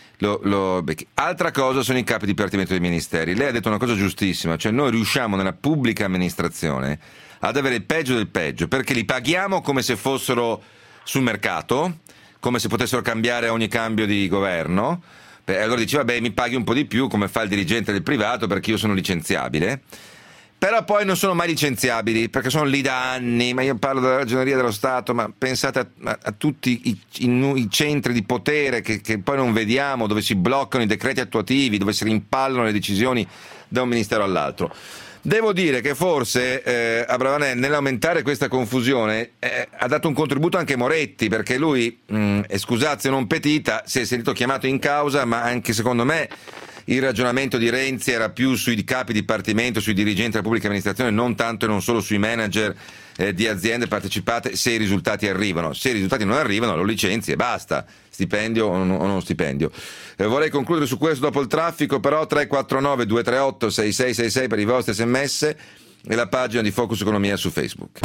Altra cosa sono i capi di dipartimento dei ministeri. Lei ha detto una cosa giustissima, cioè noi riusciamo nella pubblica amministrazione ad avere il peggio del peggio, perché li paghiamo come se fossero sul mercato, come se potessero cambiare a ogni cambio di governo. Allora dice vabbè, mi paghi un po' di più come fa il dirigente del privato perché io sono licenziabile, però poi non sono mai licenziabili perché sono lì da anni. Ma io parlo della Ragioneria dello Stato, ma pensate a tutti i centri di potere che poi non vediamo, dove si bloccano i decreti attuativi, dove si rimpallano le decisioni da un ministero all'altro. Devo dire che forse Abravanel, nell'aumentare questa confusione, ha dato un contributo anche Moretti, perché lui, excusatio non petita, si è sentito chiamato in causa, ma anche secondo me il ragionamento di Renzi era più sui capi dipartimento, sui dirigenti della pubblica amministrazione, non tanto e non solo sui manager di aziende partecipate, se i risultati arrivano. Se i risultati non arrivano lo licenzi e basta, stipendio o non stipendio. Vorrei concludere su questo dopo il traffico, però 349 238 6666 per i vostri sms e la pagina di Focus Economia su Facebook.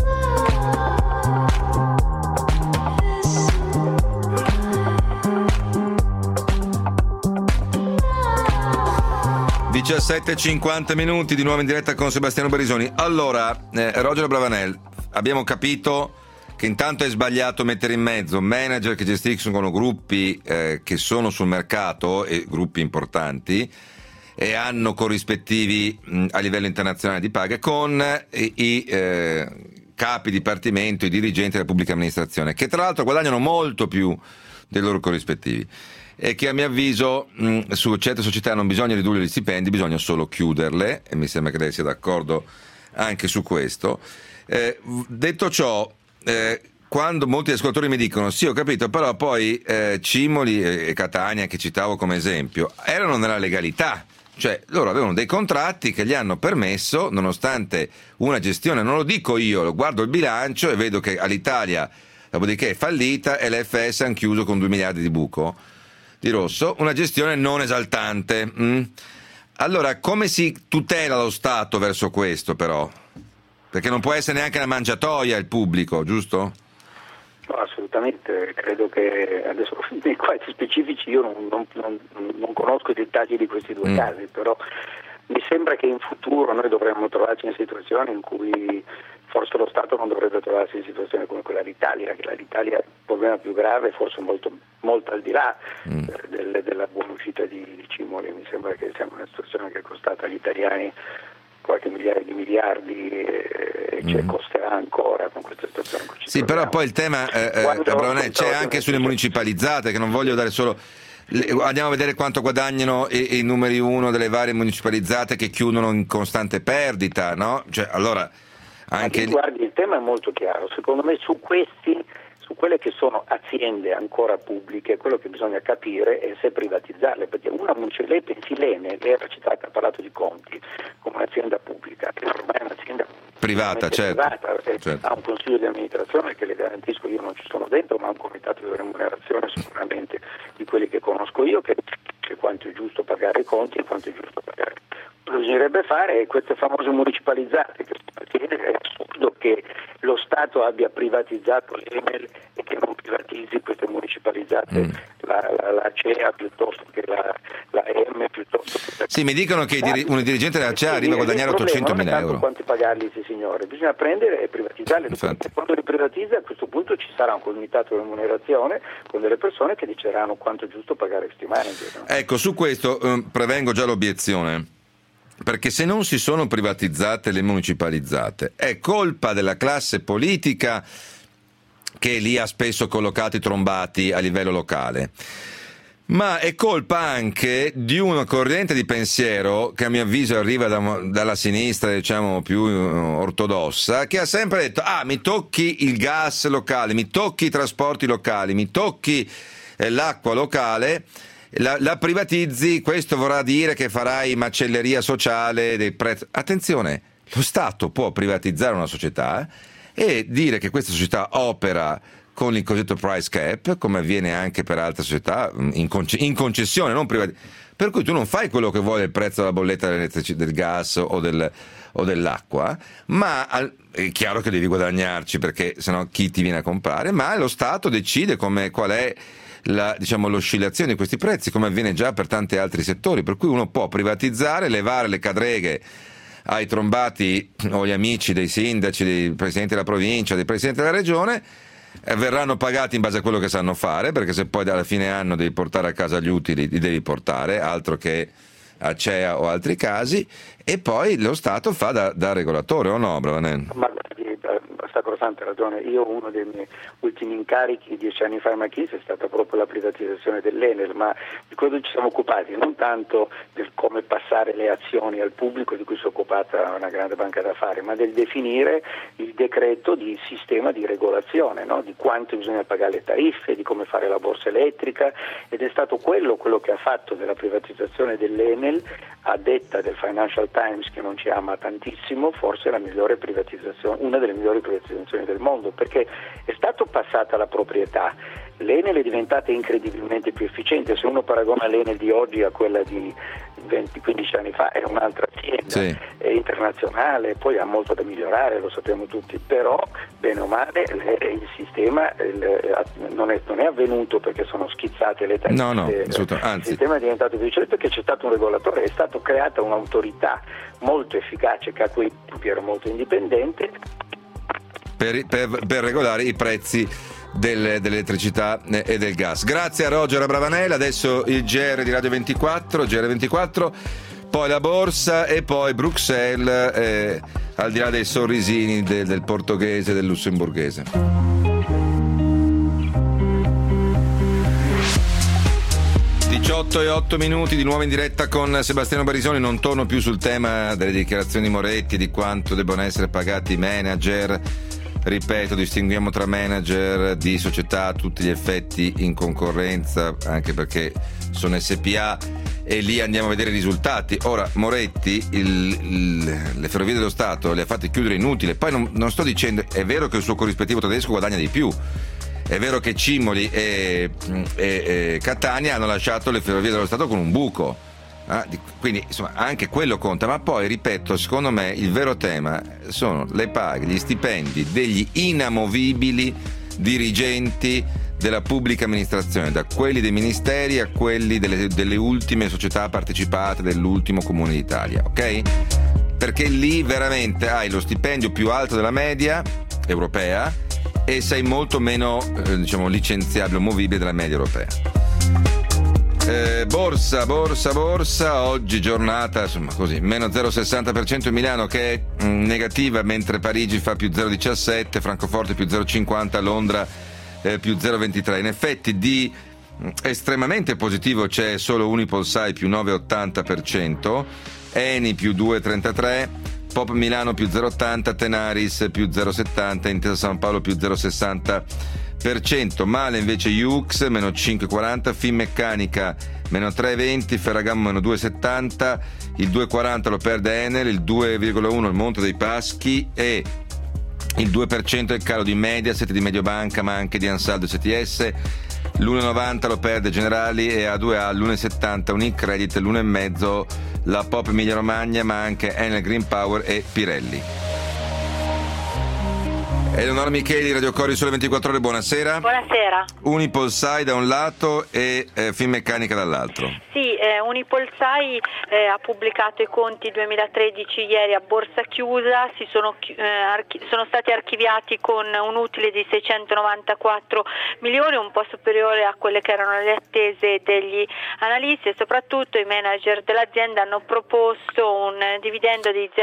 (17:50) di nuovo in diretta con Sebastiano Barisoni. Allora, Roger Abravanel, abbiamo capito che intanto è sbagliato mettere in mezzo manager che gestiscono gruppi che sono sul mercato, e gruppi importanti, e hanno corrispettivi a livello internazionale di paga, con i capi dipartimento, i dirigenti della pubblica amministrazione, che tra l'altro guadagnano molto più dei loro corrispettivi, e che a mio avviso su certe società non bisogna ridurre gli stipendi, bisogna solo chiuderle, e mi sembra che lei sia d'accordo anche su questo. Detto ciò, quando molti ascoltatori mi dicono sì, ho capito, però poi Cimoli e Catania, che citavo come esempio, erano nella legalità, cioè loro avevano dei contratti che gli hanno permesso, nonostante una gestione, non lo dico io, lo guardo il bilancio e vedo che Alitalia dopodiché è fallita e l'FS hanno chiuso con 2 miliardi di buco di rosso, una gestione non esaltante. Allora, come si tutela lo Stato verso questo, però? Perché non può essere neanche una mangiatoia il pubblico, giusto? No, assolutamente, credo che adesso nei quadri specifici io non conosco i dettagli di questi due casi, però mi sembra che in futuro noi dovremmo trovarci in situazioni in cui forse lo Stato non dovrebbe trovarsi in situazioni come quella d'Italia, che l'Italia è il problema più grave, forse molto al di là della buona uscita di Cimoli. Mi sembra che siamo in una situazione che è costata agli italiani qualche migliaia di miliardi e costerà ancora con questa situazione. Sì, però poi il tema c'è anche sulle municipalizzate, che non voglio dare solo... Andiamo a vedere quanto guadagnano i numeri 1 delle varie municipalizzate che chiudono in costante perdita, no? Cioè, allora anche guardi, il tema è molto chiaro. Secondo me su quelle che sono aziende ancora pubbliche, quello che bisogna capire è se privatizzarle, perché lei pensi l'Enel, lei era citata, ha parlato di Conti come un'azienda pubblica, che ormai è un'azienda privata, certo. Ha un consiglio di amministrazione che le garantisco, io non ci sono dentro, ma ha un comitato di remunerazione sicuramente di quelli che conosco io, che quanto è giusto pagare i conti e quanto è giusto pagare. Bisognerebbe fare queste famose municipalizzate, che è assurdo che lo Stato abbia privatizzato l'Enel e che non privatizzi queste municipalizzate, la CEA piuttosto che la M piuttosto che... Sì, mi dicono che un dirigente della CEA arriva a guadagnare 800.000 euro. Quanti pagarli questi signori? Bisogna prendere e privatizzarli. Quando li privatizza, a questo punto ci sarà un comitato di remunerazione con delle persone che diceranno quanto è giusto pagare questi manager. No? Ecco, su questo prevengo già l'obiezione. Perché se non si sono privatizzate le municipalizzate è colpa della classe politica che lì ha spesso collocato i trombati a livello locale, ma è colpa anche di una corrente di pensiero che a mio avviso arriva dalla sinistra, diciamo più ortodossa, che ha sempre detto mi tocchi il gas locale, mi tocchi i trasporti locali, mi tocchi l'acqua locale, la privatizzi, questo vorrà dire che farai macelleria sociale dei prezzi. Attenzione, lo Stato può privatizzare una società e dire che questa società opera con il cosiddetto price cap, come avviene anche per altre società in concessione, non per cui tu non fai quello che vuole il prezzo della bolletta del gas o dell'acqua, ma è chiaro che devi guadagnarci, perché sennò chi ti viene a comprare, ma lo Stato decide qual è l'oscillazione di questi prezzi, come avviene già per tanti altri settori, per cui uno può privatizzare, levare le cadreghe ai trombati o agli amici dei sindaci, dei presidenti della provincia, dei presidenti della regione, verranno pagati in base a quello che sanno fare, perché se poi alla fine anno devi portare a casa gli utili, li devi portare, altro che a CEA o altri casi, e poi lo Stato fa da regolatore, o no, Bravanel? Sacrosanta ragione. Io uno dei miei ultimi incarichi 10 anni fa a McKinsey è stata proprio la privatizzazione dell'Enel, ma di quello ci siamo occupati non tanto del come passare le azioni al pubblico, di cui si è occupata una grande banca d'affari, ma del definire il decreto di sistema di regolazione, no? Di quanto bisogna pagare le tariffe, di come fare la borsa elettrica, ed è stato quello che ha fatto della privatizzazione dell'Enel, a detta del Financial Times, che non ci ama tantissimo, forse la migliore privatizzazione, una delle migliori privatizzazioni del mondo, perché è stato passata la proprietà. L'Enel è diventata incredibilmente più efficiente. Se uno paragona l'Enel di oggi a quella di 20-15 anni fa, è un'altra azienda, sì, è internazionale, poi ha molto da migliorare, lo sappiamo tutti, però bene o male il sistema non è avvenuto perché sono schizzate le tariffe, anzi. Il sistema è diventato più efficiente perché c'è stato un regolatore, è stata creata un'autorità molto efficace che a quei tempi era molto indipendente. per regolare i prezzi dell'elettricità e del gas. Grazie a Roger Abravanel. Adesso il GR di Radio 24, poi la borsa e poi Bruxelles, al di là dei sorrisini del portoghese e del lussemburghese. 18:08 di nuovo in diretta con Sebastiano Barisoni. Non torno più sul tema delle dichiarazioni di Moretti, di quanto debbano essere pagati i manager. Ripeto, distinguiamo tra manager di società a tutti gli effetti in concorrenza, anche perché sono SPA e lì andiamo a vedere i risultati. Ora Moretti le Ferrovie dello Stato le ha fatte chiudere inutile. Poi non sto dicendo, è vero che il suo corrispettivo tedesco guadagna di più, è vero che Cimoli e Catania hanno lasciato le Ferrovie dello Stato con un buco. Quindi insomma anche quello conta, ma poi ripeto, secondo me il vero tema sono le paghe, gli stipendi degli inamovibili dirigenti della pubblica amministrazione, da quelli dei ministeri a quelli delle ultime società partecipate dell'ultimo Comune d'Italia, ok? Perché lì veramente hai lo stipendio più alto della media europea e sei molto meno licenziabile o movibile della media europea. Borsa, oggi giornata insomma così, meno 0,60% in Milano, che è negativa, mentre Parigi fa più 0,17, Francoforte più 0,50, Londra più 0,23. In effetti di estremamente positivo c'è solo Unipolsai più 9,80%, Eni più 2,33%, Pop Milano più 0,80%, Tenaris più 0,70%, Intesa San Paolo più 0,60%, male invece Yux meno 5,40%, Finmeccanica meno 3,20%, Ferragamo meno 2,70%, il 2,40% lo perde Enel, il 2,1% il Monte dei Paschi e il 2% è il calo di Mediaset, di Mediobanca, ma anche di Ansaldo STS, l'1,90% lo perde Generali e A2A, l'1,70% Unicredit, l'1,5% la Pop Emilia Romagna, ma anche Enel Green Power e Pirelli. Eleonora Micheli, Radio Cori Sole 24 Ore, buonasera. Buonasera. Unipolsai da un lato e Finmeccanica dall'altro. Sì, Unipolsai ha pubblicato i conti 2013 ieri a borsa chiusa, sono stati archiviati con un utile di 694 milioni, un po' superiore a quelle che erano le attese degli analisti, e soprattutto i manager dell'azienda hanno proposto un dividendo di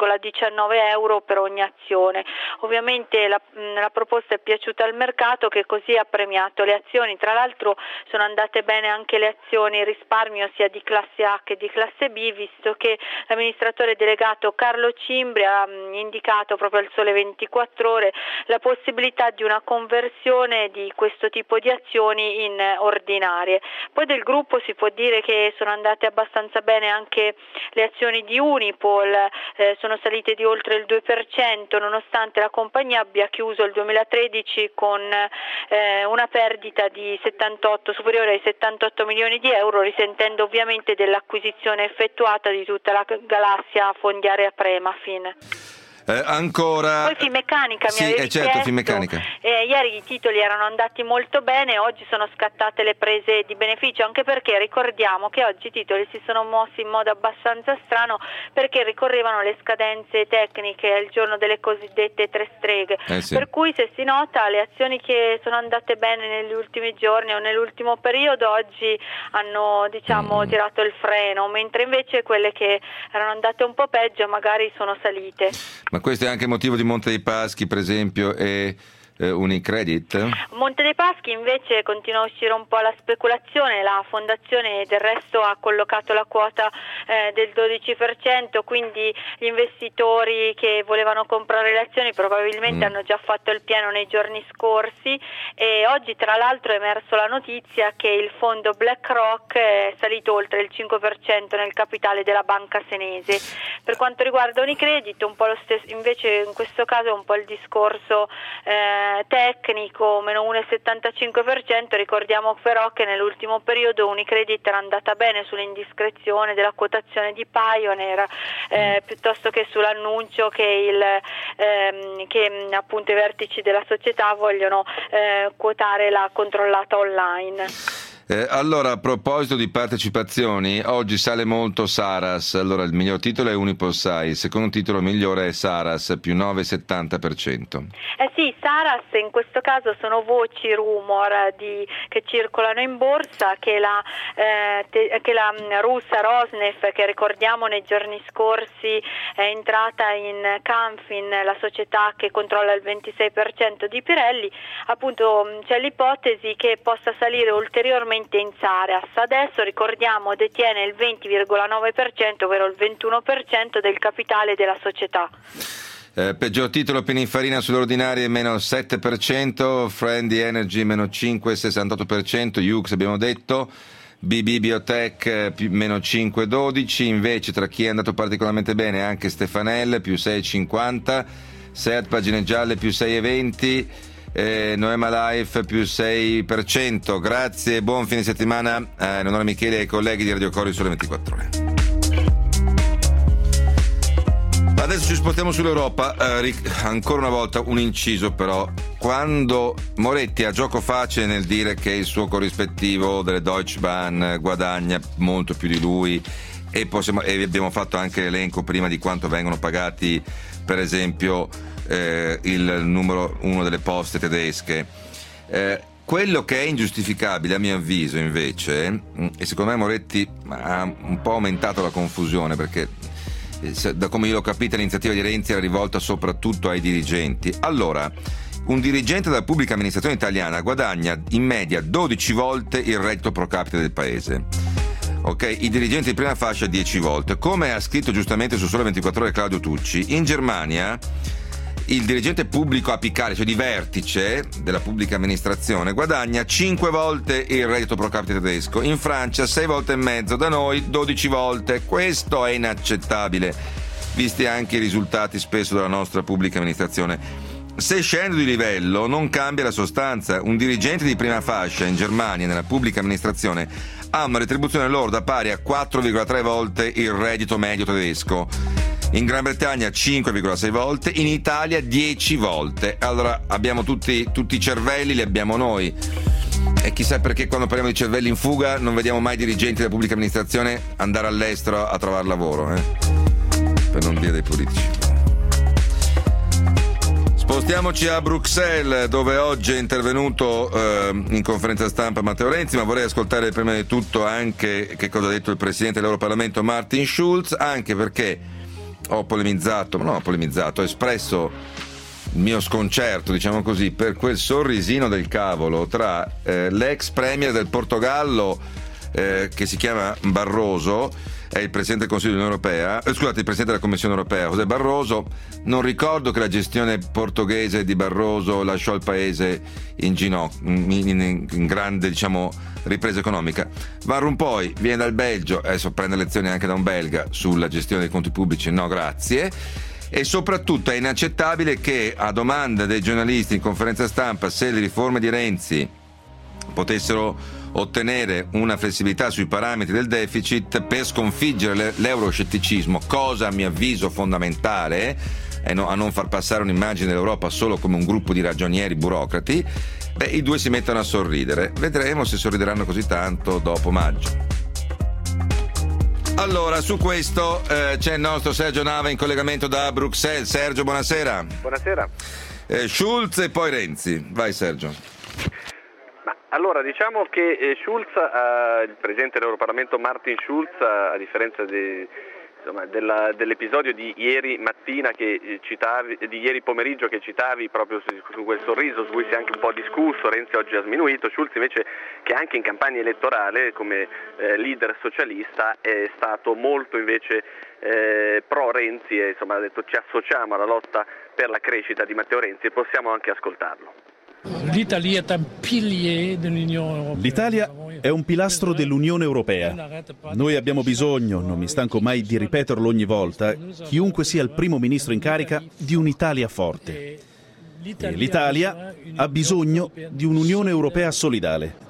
0,19 euro per ogni azione. Ovviamente la proposta è piaciuta al mercato, che così ha premiato le azioni. Tra l'altro sono andate bene anche le azioni risparmio sia di classe A che di classe B, visto che l'amministratore delegato Carlo Cimbri ha indicato proprio al Sole 24 Ore la possibilità di una conversione di questo tipo di azioni in ordinarie. Poi del gruppo si può dire che sono andate abbastanza bene anche le azioni di Unipol, sono salite di oltre il 2%, nonostante la compagnia abbia chiuso il 2013 con una perdita di superiore ai 78 milioni di euro, risentendo ovviamente dell'acquisizione effettuata di tutta la galassia fondiaria Premafin. Ancora poi Finmeccanica mi avevi chiesto, Finmeccanica. Ieri i titoli erano andati molto bene, oggi sono scattate le prese di beneficio, anche perché ricordiamo che oggi i titoli si sono mossi in modo abbastanza strano, perché ricorrevano le scadenze tecniche il giorno delle cosiddette tre streghe, sì. Per cui se si nota le azioni che sono andate bene negli ultimi giorni o nell'ultimo periodo oggi hanno tirato il freno, mentre invece quelle che erano andate un po' peggio magari sono salite. Ma questo è anche motivo di Monte dei Paschi, per esempio, e Unicredit? Monte dei Paschi invece continua a uscire un po' la speculazione, la fondazione del resto ha collocato la quota del 12%, quindi gli investitori che volevano comprare le azioni probabilmente hanno già fatto il pieno nei giorni scorsi, e oggi tra l'altro è emerso la notizia che il fondo BlackRock è salito oltre il 5% nel capitale della banca senese. Per quanto riguarda Unicredit un po' lo stesso, invece in questo caso è un po' il discorso tecnico, meno 1,75%, ricordiamo però che nell'ultimo periodo Unicredit era andata bene sull'indiscrezione della quotazione di Pioneer, piuttosto che sull'annuncio che appunto i vertici della società vogliono quotare la controllata online. Allora, a proposito di partecipazioni, oggi sale molto Saras. Allora, il miglior titolo è UnipolSai, il secondo titolo migliore è Saras, più 9,70%. Sì, Saras in questo caso sono voci, rumor che circolano in borsa, che la russa Rosneft, che ricordiamo nei giorni scorsi è entrata in Camfin, la società che controlla il 26% di Pirelli, appunto c'è l'ipotesi che possa salire ulteriormente in Saras. Adesso ricordiamo detiene il 20,9%, ovvero il 21% del capitale della società. Peggior titolo Pininfarina sulle ordinarie meno 7%, Friendly Energy meno 5,68%, Hughes abbiamo detto, BB Biotech meno 5,12%, invece tra chi è andato particolarmente bene anche Stefanel più 6,50%, Seat Pagine Gialle più 6,20%, Noema Life più 6%. Grazie, buon fine settimana in onore a Michele e ai colleghi di Radio Cori Sole 24 Ore. Adesso ci spostiamo sull'Europa, ancora una volta un inciso però, quando Moretti ha gioco facile nel dire che il suo corrispettivo delle Deutsche Bahn guadagna molto più di lui e abbiamo fatto anche l'elenco prima di quanto vengono pagati per esempio il numero 1 delle poste tedesche. Quello che è ingiustificabile a mio avviso invece, e secondo me Moretti ha un po' aumentato la confusione, perché da come io l'ho capita l'iniziativa di Renzi era rivolta soprattutto ai dirigenti. Allora, un dirigente della pubblica amministrazione italiana guadagna in media 12 volte il reddito pro capite del paese. Ok, i dirigenti di prima fascia 10 volte. Come ha scritto giustamente su Sole 24 Ore Claudio Tucci, in Germania il dirigente pubblico apicale, cioè di vertice della pubblica amministrazione, guadagna 5 volte il reddito pro capite tedesco, in Francia 6 volte e mezzo, da noi 12 volte. Questo è inaccettabile, visti anche i risultati spesso della nostra pubblica amministrazione. Se scendo di livello non cambia la sostanza. Un dirigente di prima fascia in Germania nella pubblica amministrazione ha una retribuzione lorda pari a 4,3 volte il reddito medio tedesco. In Gran Bretagna 5,6 volte, in Italia 10 volte. Allora abbiamo tutti i cervelli, li abbiamo noi. E chissà perché quando parliamo di cervelli in fuga non vediamo mai dirigenti della pubblica amministrazione andare all'estero a trovare lavoro, per non dire dei politici. Spostiamoci a Bruxelles, dove oggi è intervenuto in conferenza stampa Matteo Renzi, ma vorrei ascoltare prima di tutto anche che cosa ha detto il Presidente dell'Europarlamento Martin Schulz, anche perché ho espresso il mio sconcerto, diciamo così, per quel sorrisino del cavolo tra l'ex premier del Portogallo che si chiama Barroso, è il Presidente del Consiglio dell'Unione Europea, il Presidente della Commissione Europea, José Barroso. Non ricordo che la gestione portoghese di Barroso lasciò il paese in ginocchio, in grande, diciamo, ripresa economica. Van Rompuy viene dal Belgio, adesso prende lezioni anche da un belga sulla gestione dei conti pubblici, no grazie. E soprattutto è inaccettabile che, a domanda dei giornalisti in conferenza stampa se le riforme di Renzi potessero ottenere una flessibilità sui parametri del deficit per sconfiggere l'euroscetticismo, cosa a mio avviso fondamentale, a non far passare un'immagine dell'Europa solo come un gruppo di ragionieri burocrati, i due si mettono a sorridere. Vedremo se sorrideranno così tanto dopo maggio. Allora, su questo c'è il nostro Sergio Nava in collegamento da Bruxelles. Sergio, buonasera. Buonasera. Schulz e poi Renzi. Vai Sergio. Allora, diciamo che il Presidente dell'Europarlamento Martin Schulz, a differenza dell'episodio di ieri mattina di ieri pomeriggio che citavi proprio su quel sorriso su cui si è anche un po' discusso, Renzi oggi ha sminuito, Schulz invece, che anche in campagna elettorale come leader socialista è stato molto invece pro Renzi e ha detto ci associamo alla lotta per la crescita di Matteo Renzi, e possiamo anche ascoltarlo. L'Italia è un pilastro dell'Unione Europea. Noi abbiamo bisogno, non mi stanco mai di ripeterlo ogni volta, chiunque sia il primo ministro in carica, di un'Italia forte. E l'Italia ha bisogno di un'Unione Europea solidale.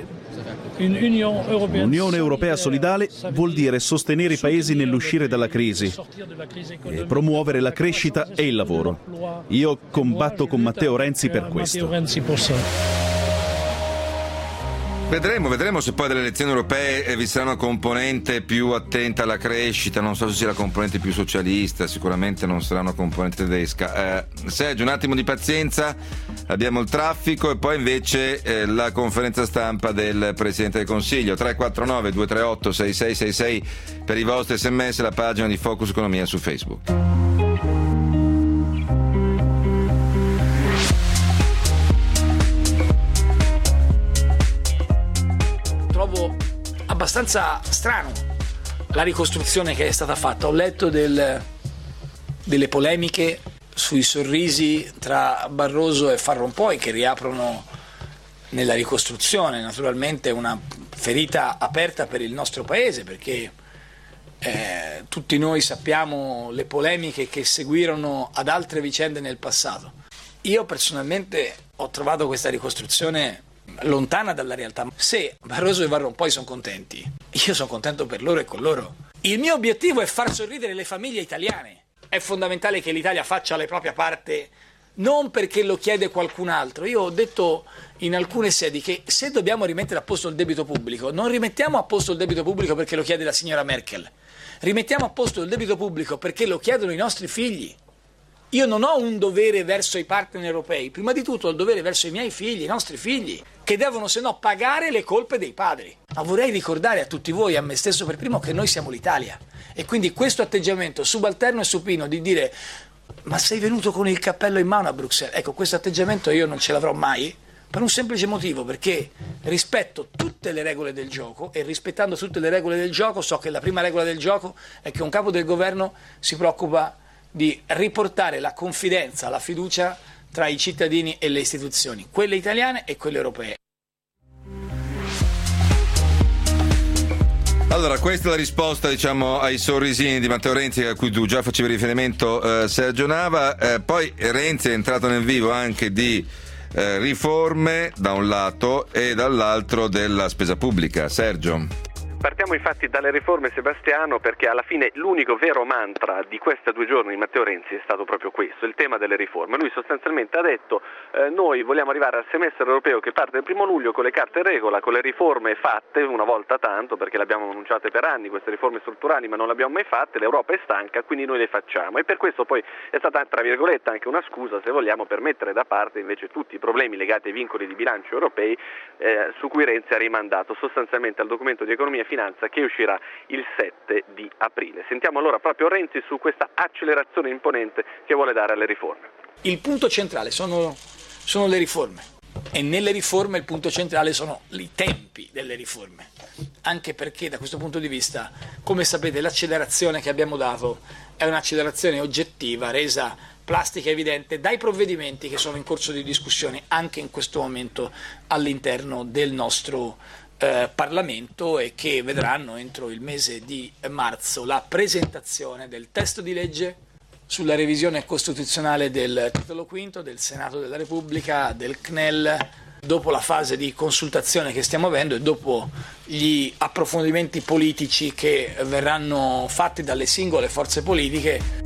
Un'Unione Europea solidale vuol dire sostenere i paesi nell'uscire dalla crisi e promuovere la crescita e il lavoro. Io combatto con Matteo Renzi per questo. Vedremo se poi delle elezioni europee vi sarà una componente più attenta alla crescita, non so se sia la componente più socialista, sicuramente non sarà una componente tedesca. Sergio, un attimo di pazienza, abbiamo il traffico e poi invece la conferenza stampa del Presidente del Consiglio. 349 238 6666 per i vostri sms, la pagina di Focus Economia su Facebook. Trovo abbastanza strano la ricostruzione che è stata fatta. Ho letto delle polemiche sui sorrisi tra Barroso e Van Rompuy che riaprono nella ricostruzione naturalmente una ferita aperta per il nostro paese, perché tutti noi sappiamo le polemiche che seguirono ad altre vicende nel passato. Io personalmente ho trovato questa ricostruzione lontana dalla realtà. Se Barroso e Van Rompuy sono contenti, io sono contento per loro e con loro. Il mio obiettivo è far sorridere le famiglie italiane. È fondamentale che l'Italia faccia la propria parte, non perché lo chiede qualcun altro. Io ho detto in alcune sedi che se dobbiamo rimettere a posto il debito pubblico, non rimettiamo a posto il debito pubblico perché lo chiede la signora Merkel, rimettiamo a posto il debito pubblico perché lo chiedono i nostri figli. Io non ho un dovere verso i partner europei, prima di tutto ho il dovere verso i miei figli, i nostri figli, che devono se no pagare le colpe dei padri. Ma vorrei ricordare a tutti voi, a me stesso per primo, che noi siamo l'Italia. E quindi questo atteggiamento subalterno e supino di dire ma sei venuto con il cappello in mano a Bruxelles, ecco, questo atteggiamento io non ce l'avrò mai, per un semplice motivo, perché rispetto tutte le regole del gioco, e rispettando tutte le regole del gioco so che la prima regola del gioco è che un capo del governo si preoccupa di riportare la confidenza, la fiducia tra i cittadini e le istituzioni, quelle italiane e quelle europee. Allora, questa è la risposta, diciamo, ai sorrisini di Matteo Renzi a cui tu già facevi riferimento, Sergio Nava. Poi Renzi è entrato nel vivo anche di riforme da un lato e dall'altro della spesa pubblica. Sergio. Partiamo infatti dalle riforme, Sebastiano, perché alla fine l'unico vero mantra di questi 2 giorni di Matteo Renzi è stato proprio questo, il tema delle riforme. Lui sostanzialmente ha detto noi vogliamo arrivare al semestre europeo che parte il 1 luglio con le carte in regola, con le riforme fatte una volta tanto, perché le abbiamo annunciate per anni queste riforme strutturali ma non le abbiamo mai fatte, l'Europa è stanca, quindi noi le facciamo, e per questo poi è stata tra virgolette anche una scusa, se vogliamo, per mettere da parte invece tutti i problemi legati ai vincoli di bilancio europei su cui Renzi ha rimandato sostanzialmente al documento di economia e finanza che uscirà il 7 di aprile. Sentiamo allora proprio Renzi su questa accelerazione imponente che vuole dare alle riforme. Il punto centrale sono le riforme, e nelle riforme il punto centrale sono i tempi delle riforme, anche perché da questo punto di vista, come sapete, l'accelerazione che abbiamo dato è un'accelerazione oggettiva, resa plastica e evidente dai provvedimenti che sono in corso di discussione anche in questo momento all'interno del nostro Parlamento, e che vedranno entro il mese di marzo la presentazione del testo di legge sulla revisione costituzionale del titolo V del Senato della Repubblica, del CNEL, dopo la fase di consultazione che stiamo avendo e dopo gli approfondimenti politici che verranno fatti dalle singole forze politiche.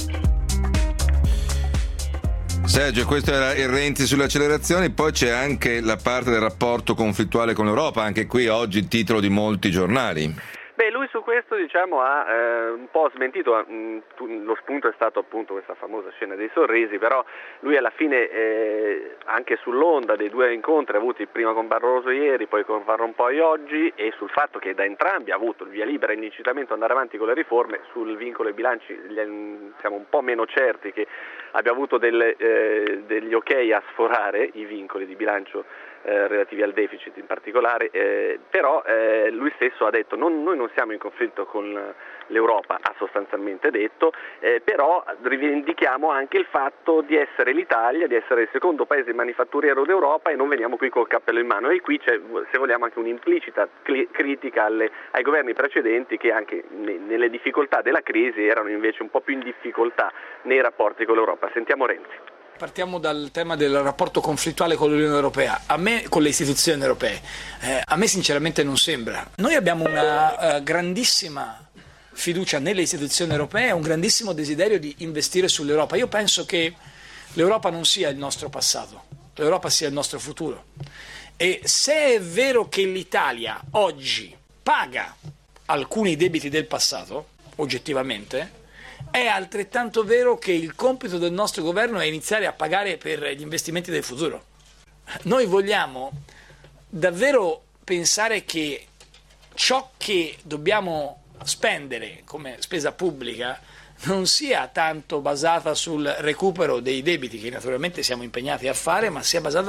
Sergio, questo era il Renzi sulle accelerazioni, poi c'è anche la parte del rapporto conflittuale con l'Europa, anche qui oggi il titolo di molti giornali. Beh, lui su questo ha un po' smentito, lo spunto è stato appunto questa famosa scena dei sorrisi, però lui alla fine anche sull'onda dei 2 incontri avuti prima con Barroso ieri, poi con Van Rompuy oggi, e sul fatto che da entrambi ha avuto il via libera e l'incitamento ad andare avanti con le riforme, sul vincolo ai bilanci siamo un po' meno certi che abbia avuto degli ok a sforare i vincoli di bilancio relativi al deficit in particolare, però lui stesso ha detto noi non siamo in conflitto con l'Europa, ha sostanzialmente detto, però rivendichiamo anche il fatto di essere l'Italia, di essere il secondo paese manifatturiero d'Europa e non veniamo qui col cappello in mano, e qui c'è, se vogliamo, anche un'implicita critica ai governi precedenti che anche nelle difficoltà della crisi erano invece un po' più in difficoltà nei rapporti con l'Europa. Sentiamo Renzi. Partiamo dal tema del rapporto conflittuale con l'Unione Europea, con le istituzioni europee. A me sinceramente non sembra. Noi abbiamo una grandissima fiducia nelle istituzioni europee, un grandissimo desiderio di investire sull'Europa. Io penso che l'Europa non sia il nostro passato, l'Europa sia il nostro futuro. E se è vero che l'Italia oggi paga alcuni debiti del passato, oggettivamente, è altrettanto vero che il compito del nostro governo è iniziare a pagare per gli investimenti del futuro. Noi vogliamo davvero pensare che ciò che dobbiamo spendere come spesa pubblica non sia tanto basata sul recupero dei debiti, che naturalmente siamo impegnati a fare, ma sia basata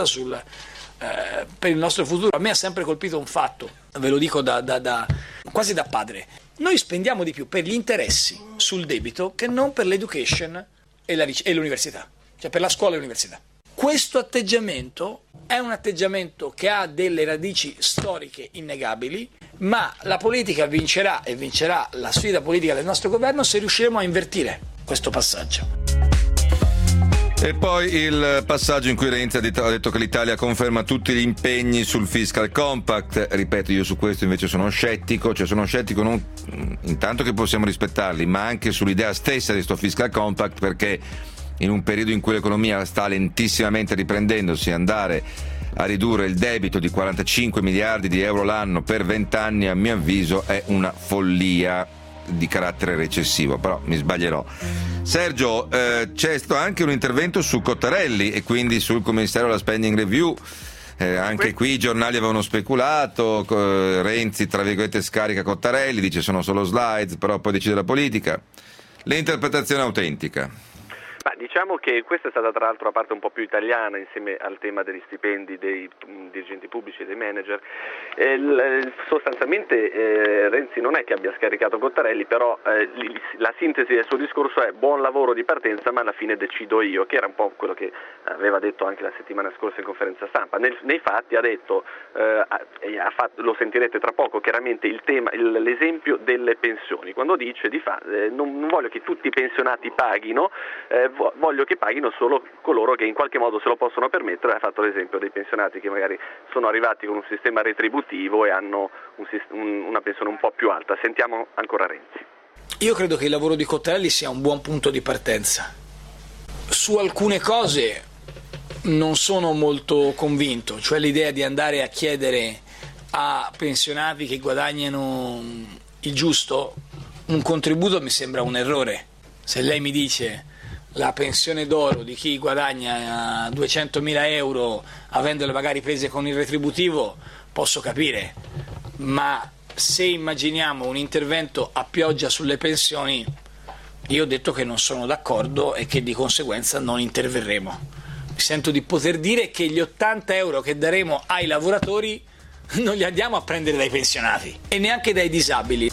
per il nostro futuro. A me ha sempre colpito un fatto, ve lo dico quasi da padre: noi spendiamo di più per gli interessi sul debito che non per l'education e l'università, cioè per la scuola e l'università. Questo atteggiamento è un atteggiamento che ha delle radici storiche innegabili, ma la politica vincerà, e vincerà la sfida politica del nostro governo se riusciremo a invertire questo passaggio. E poi il passaggio in cui Renzi ha detto che l'Italia conferma tutti gli impegni sul fiscal compact. Ripeto, io su questo invece sono scettico, non intanto che possiamo rispettarli, ma anche sull'idea stessa di sto fiscal compact, perché in un periodo in cui l'economia sta lentissimamente riprendendosi, andare a ridurre il debito di 45 miliardi di euro l'anno per 20 anni, a mio avviso è una follia di carattere recessivo, però mi sbaglierò. Sergio, c'è stato anche un intervento su Cottarelli e quindi sul commissario alla spending review. Anche qui i giornali avevano speculato, Renzi tra virgolette scarica Cottarelli, dice sono solo slides, però poi decide la politica. L'interpretazione autentica. Ma diciamo che questa è stata tra l'altro la parte un po' più italiana insieme al tema degli stipendi dei dirigenti pubblici e dei manager. Sostanzialmente Renzi non è che abbia scaricato Cottarelli, però la sintesi del suo discorso è buon lavoro di partenza ma alla fine decido io, che era un po' quello che aveva detto anche la settimana scorsa in conferenza stampa. Nei fatti ha detto, lo sentirete tra poco chiaramente, l'esempio delle pensioni, quando dice non voglio che tutti i pensionati paghino, voglio che paghino solo coloro che in qualche modo se lo possono permettere. Ha fatto l'esempio dei pensionati che magari sono arrivati con un sistema retributivo e hanno una pensione un po' più alta. Sentiamo ancora Renzi. Io credo che il lavoro di Cottarelli sia un buon punto di partenza. Su alcune cose non sono molto convinto, cioè l'idea di andare a chiedere a pensionati che guadagnano il giusto un contributo mi sembra un errore. Se lei mi dice la pensione d'oro di chi guadagna 200.000 euro avendole magari prese con il retributivo, posso capire, ma se immaginiamo un intervento a pioggia sulle pensioni, io ho detto che non sono d'accordo e che di conseguenza non interverremo. Mi sento di poter dire che gli 80 euro che daremo ai lavoratori non li andiamo a prendere dai pensionati e neanche dai disabili.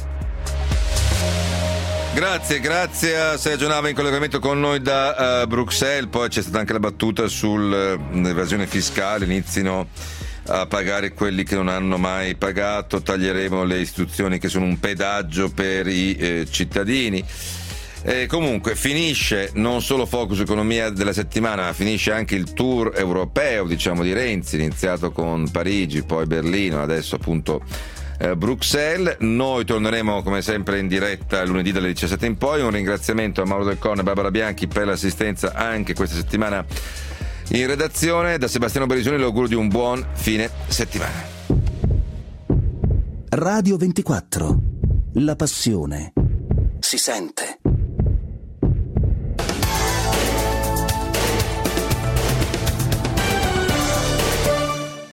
Grazie a Sergio Nava in collegamento con noi da Bruxelles. Poi c'è stata anche la battuta sull'evasione fiscale, inizino a pagare quelli che non hanno mai pagato, taglieremo le istituzioni che sono un pedaggio per i cittadini. Comunque finisce non solo Focus Economia della settimana, ma finisce anche il tour europeo, diciamo, di Renzi, iniziato con Parigi, poi Berlino, adesso appunto Bruxelles. Noi torneremo come sempre in diretta lunedì dalle 17 in poi. Un ringraziamento a Mauro Del Corno e Barbara Bianchi per l'assistenza anche questa settimana in redazione. Da Sebastiano Barisoni l'augurio di un buon fine settimana. Radio 24. La passione si sente.